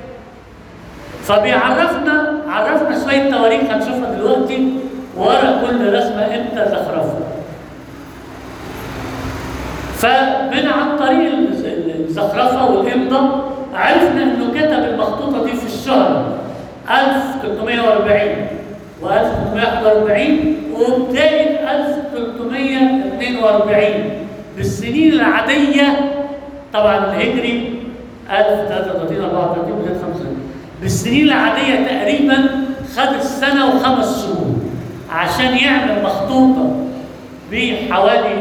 فبيعرفنا شويه تواريخ هنشوفها دلوقتي ورا كل رسمه امتى زخرفها. عن طريق الزخرفه والامضه عرفنا انه كتب المخطوطه دي في الشهر 1340 و1341 وبدايه 1342 بالسنين العاديه، طبعا الهجري 1033 34 35. بالسنين العاديه تقريبا خد السنه وخمس شهور عشان يعمل مخطوطه بحوالي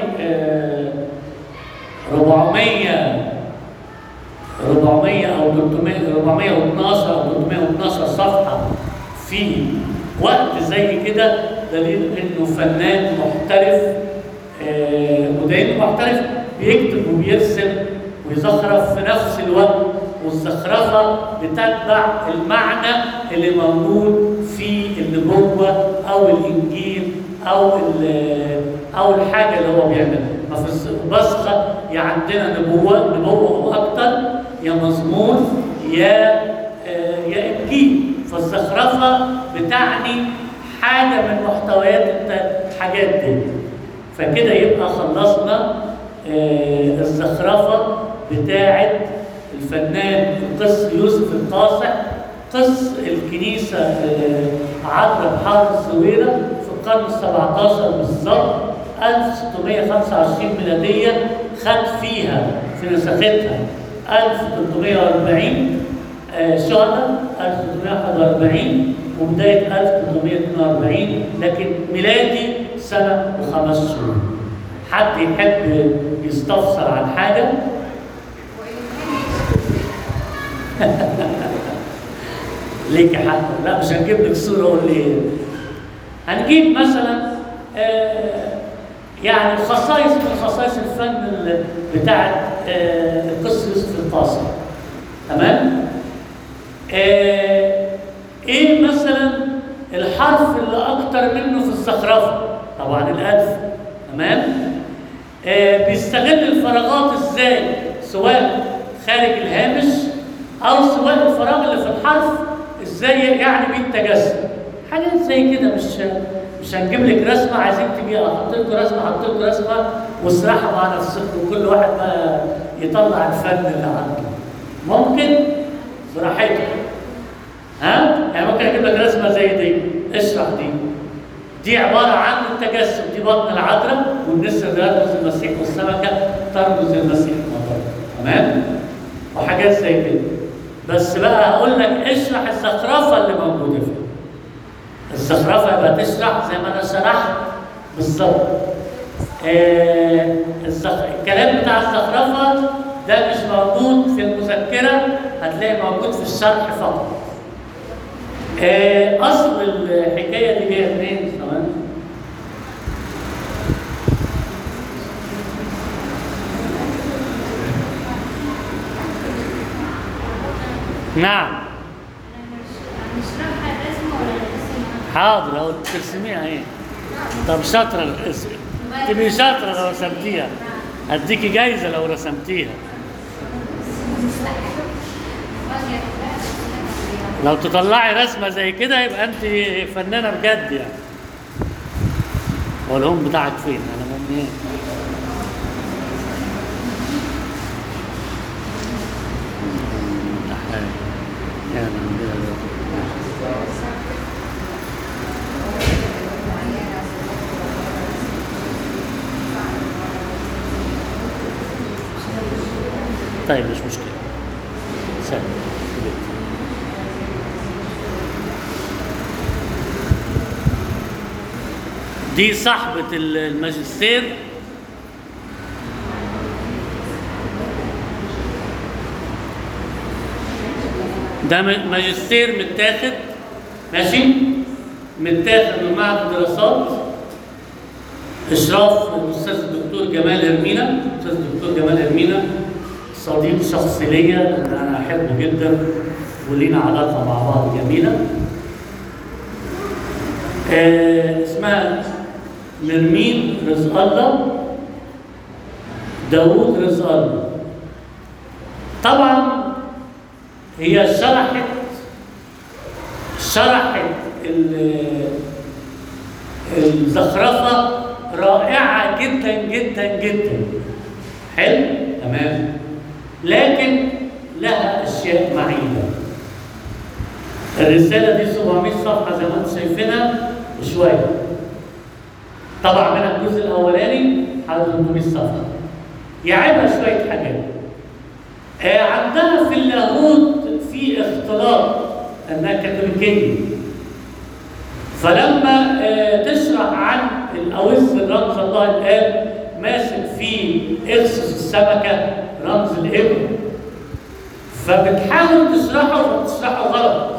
400 او 412 او 312 صفحه في وقت زي كده. دليل انه فنان محترف، ودليل محترف بيكتب وبيرسم ويزخرف في نفس الوقت، والزخرفه بتتبع المعنى اللي موجود في النبوه او الانجيل او الحاجه اللي هو بيعملها. ما في البصخه يا عندنا نبوه واكتر، يا مزمور، يا انجيل. فالزخرفه بتعني حاجه من محتويات الحاجات دي. فكده يبقى خلصنا الزخرفه بتاعه الفنان القس يوسف القاصح، قس الكنيسه عذراء بحار الزويره في القرن ال17 بالظبط 1625 ميلاديه. خد فيها في نسختها 1340 شهداء 1341 وبدايه 1342، لكن ميلادي سنه و5 شهور. حد يحب يستفسر عن حاجه؟ ليك حق. لا مش هنجيب لك صوره قول لي. هنجيب مثلا يعني خصائص من خصائص الفن بتاعت القس يوسف القاصح، تمام؟ ايه مثلا الحرف اللي اكتر منه في الزخرفه؟ طبعا الالف، تمام؟ بيستغل الفراغات ازاي؟ سواء خارج الهامش او سواء الفراغ اللي في الحرف ازاي يعني بيه التجسد. حاجات زي كده. مش هنجيب لك رسمه عايزين تجي احط لكم رسمه واسرحها مع نفسكم وكل واحد بقى يطلع الفن اللي عنده. ممكن براحتك. يعني ممكن اجيب لك رسمه زي دي، اشرح دي عباره عن التجسد، دي بطن العذراء والنسر ده يرمز المسيح والسمكه ترمز المسيح، تمام؟ حاجات زي كده. بس بقى هقول لك اشرح الزخرفه اللي موجوده فيها. الزخرفه يبقى تشرح زي ما انا شرحت بالظبط. الكلام بتاع الزخرفه ده مش موجود في المذكره، هتلاقي موجود في الشرح فقط. اصل الحكايه دي جايه منين؟ ثواني. نعم. نشرحها الرسم ولا نرسمها؟ حاضر، اهو ترسميها ايه؟ طب شاطره، تبقي شاطره لو رسمتيها، هديكي جايزه لو رسمتيها. لو تطلعي رسمه زي كده يبقى انت فنانه بجد يعني. هو الهوم بتاعك فين؟ انا منين؟ طيب مش مشكلة. سهل. دي صاحبة الماجستير ده ماجستير متاخد، ماشي؟ متاخد من معهد الدراسات إشراف الأستاذ الدكتور جمال هرمينا. الأستاذ الدكتور جمال هرمينا صديق شخصي ليا، لأن أنا أحبه جدا ولينا علاقة مع بعض جميلة. اسمها نرمين رزق الله، داوود رزق الله. طبعا هي شرحت الزخرفة رائعة جدا جدا جدا. حلو؟ تمام. لكن لها أشياء معيبة. الرسالة دي 700 صفحة زي ما انتم شايفينها شوية. طبعا منها الجزء الأولاني حوالي 300 صفحة. يعيبها شوية حاجات. عندنا في اللاهوت في اختلاط انها كاثوليكيه. فلما تشرح عن الاوس رمز الله الاب ماسك في اغسس السمكه رمز الابن، فبتحاول تشرحه وتشرحه غلط.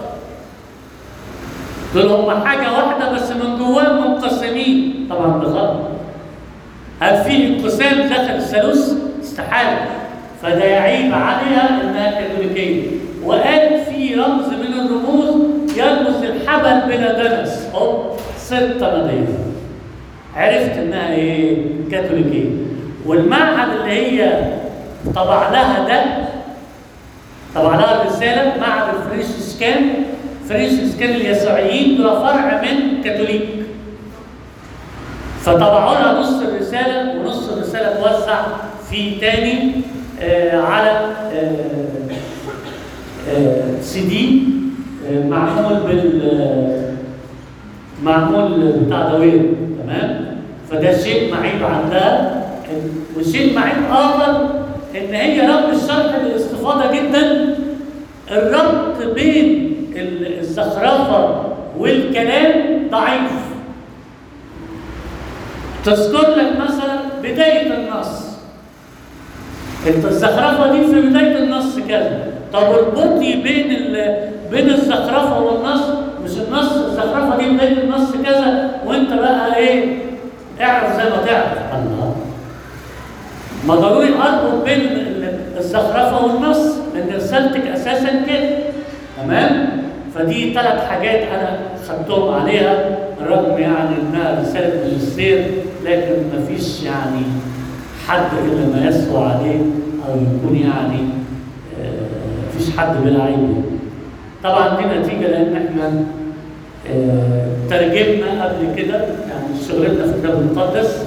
دول هم حاجه واحده بس من جواهم منقسمين، طبعا ده غلط. هل في انقسام داخل الثالوث؟ استحاله. فده يعيب عليها انها كاثوليكيه. وقال في رمز من الرموز يرمز الحبل بلا دنس، ست نظيفه. عرفت انها ايه؟ كاثوليكيه. والمعهد اللي هي طبع لها ده، طبع لها الرساله، معهد الفريسيسكان. فريسيسكان اليسوعيين دول فرع من كاثوليك. فطبعوا لها نص الرساله، ونص الرساله توزع في تاني على CD معمول بتاع دوير. تمام؟ فده شيء معيب عندها. وشيء معيب اخر ان هي رغم الشرح باستفاضه جدا، الربط بين الزخرفه والكلام ضعيف. تذكر لك مثلا بدايه النص، الزخرفه دي في بدايه النص كذا. طب اربطي بين الزخرفه والنص، مش النص الزخرفه دي بدايه النص كذا وانت بقى ايه؟ اعرف زي ما تعرف. الله، ما ضروري اربط بين الزخرفه والنص، لان رسالتك اساسا كده. تمام؟ فدي 3 حاجات انا خدتهم عليها، رغم يعني انها رساله ماجستير، لكن مفيش يعني حد الا ما يسهو عليه او يكون يعني مفيش حد بلا عيب. طبعا دي نتيجه لان احنا ترجمنا قبل كده، يعني شغلتنا في الكتاب المقدس.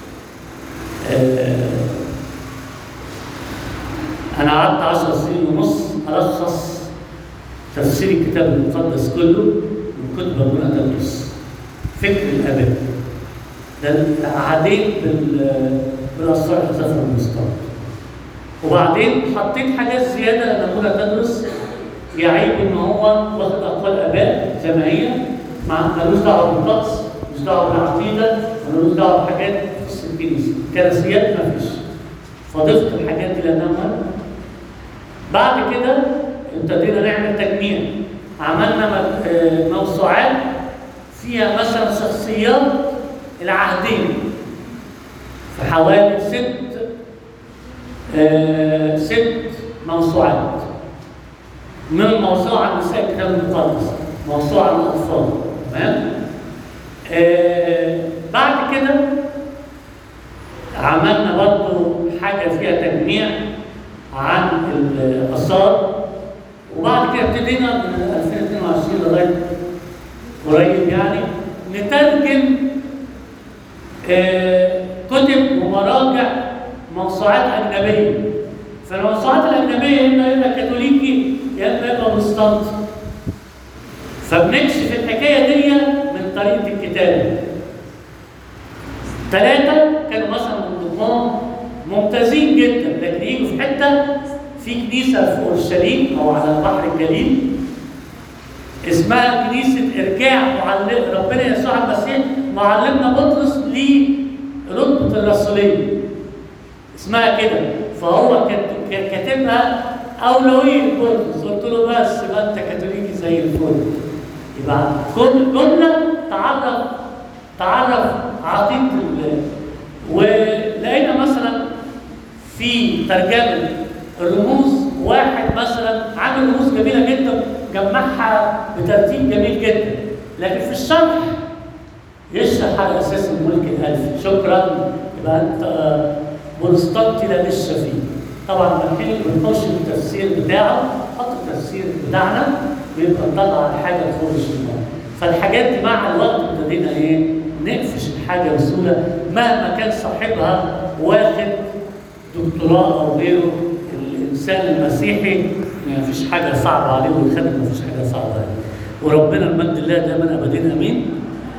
انا قعدت 10 سنين ونص الخص تفسير الكتاب المقدس كله من كتب ابونا تدرس فكر الاباء. ده عديت بالاسرار حذف المستقبل. وبعدين حطيت حاجات زياده لان ابونا تدرس يعيب ان هو واخد اقوال اباء زي ما هي، ملوش دعوه بالطقس، ملوش دعوه بالعقيده، ملوش دعوه بحاجات تخص الكنيسه، كنسيات مفيش. فضفت الحاجات دي لانها مهمه. بعد كده ابتدينا نعمل تجميع، عملنا موسوعات فيها مثلا شخصيات العهدين في حوالي ست موسوعات، من موسوعة عن نساء الكتاب المقدس، موسوعة عن الأطفال، تمام؟ بعد كده عملنا برضه حاجة فيها تجميع عن الآثار، وبعد كده ابتدينا من 2022 لغاية قريب يعني نترجم كتب ومراجع موسوعات أجنبية. فالموسوعات الأجنبية إما يبقى كاثوليكي يا إما يبقى بروتستانتي. فبنكشف الحكاية دي من طريقة الكتابة. 3 كانوا مثلا من ضمنهم ممتازين جدا، لكن يجوا في حتة في كنيسة في أورشليم أو على بحر الجليل اسمها كنيسة إرجاع معلم ربنا يسوع المسيح معلمنا بطرس لرتبة الرسولية. اسمها كده، فهو كاتبها أولوية بطرس. قلت له بس يبقى أنت كاثوليكي زي الفل. يبقى كنا تعرف عقيدة ولقينا مثلا في ترجمة الرموز واحد مثلا عامل رموز جميلة جدا جمعها بترتيب جميل جدا، لكن في الشرح يشرح على اساس الملك الالفي. شكرا، يبقى انت بروتستانتي لا لسه فيه. طبعا الحين بنخش التفسير بتاعه، حط التفسير بتاعنا ويبقى نطلع الحاجه تخرج منها. فالحاجات دي مع الوقت ابتدينا نقفش الحاجه بسهوله مهما كان صاحبها واخد دكتوراه او غيره. الانسان المسيحي ما فيش حاجه صعبه عليه، والخادم ما فيش حاجه صعبه عليه. وربنا المجد الله دائما ابدا امين.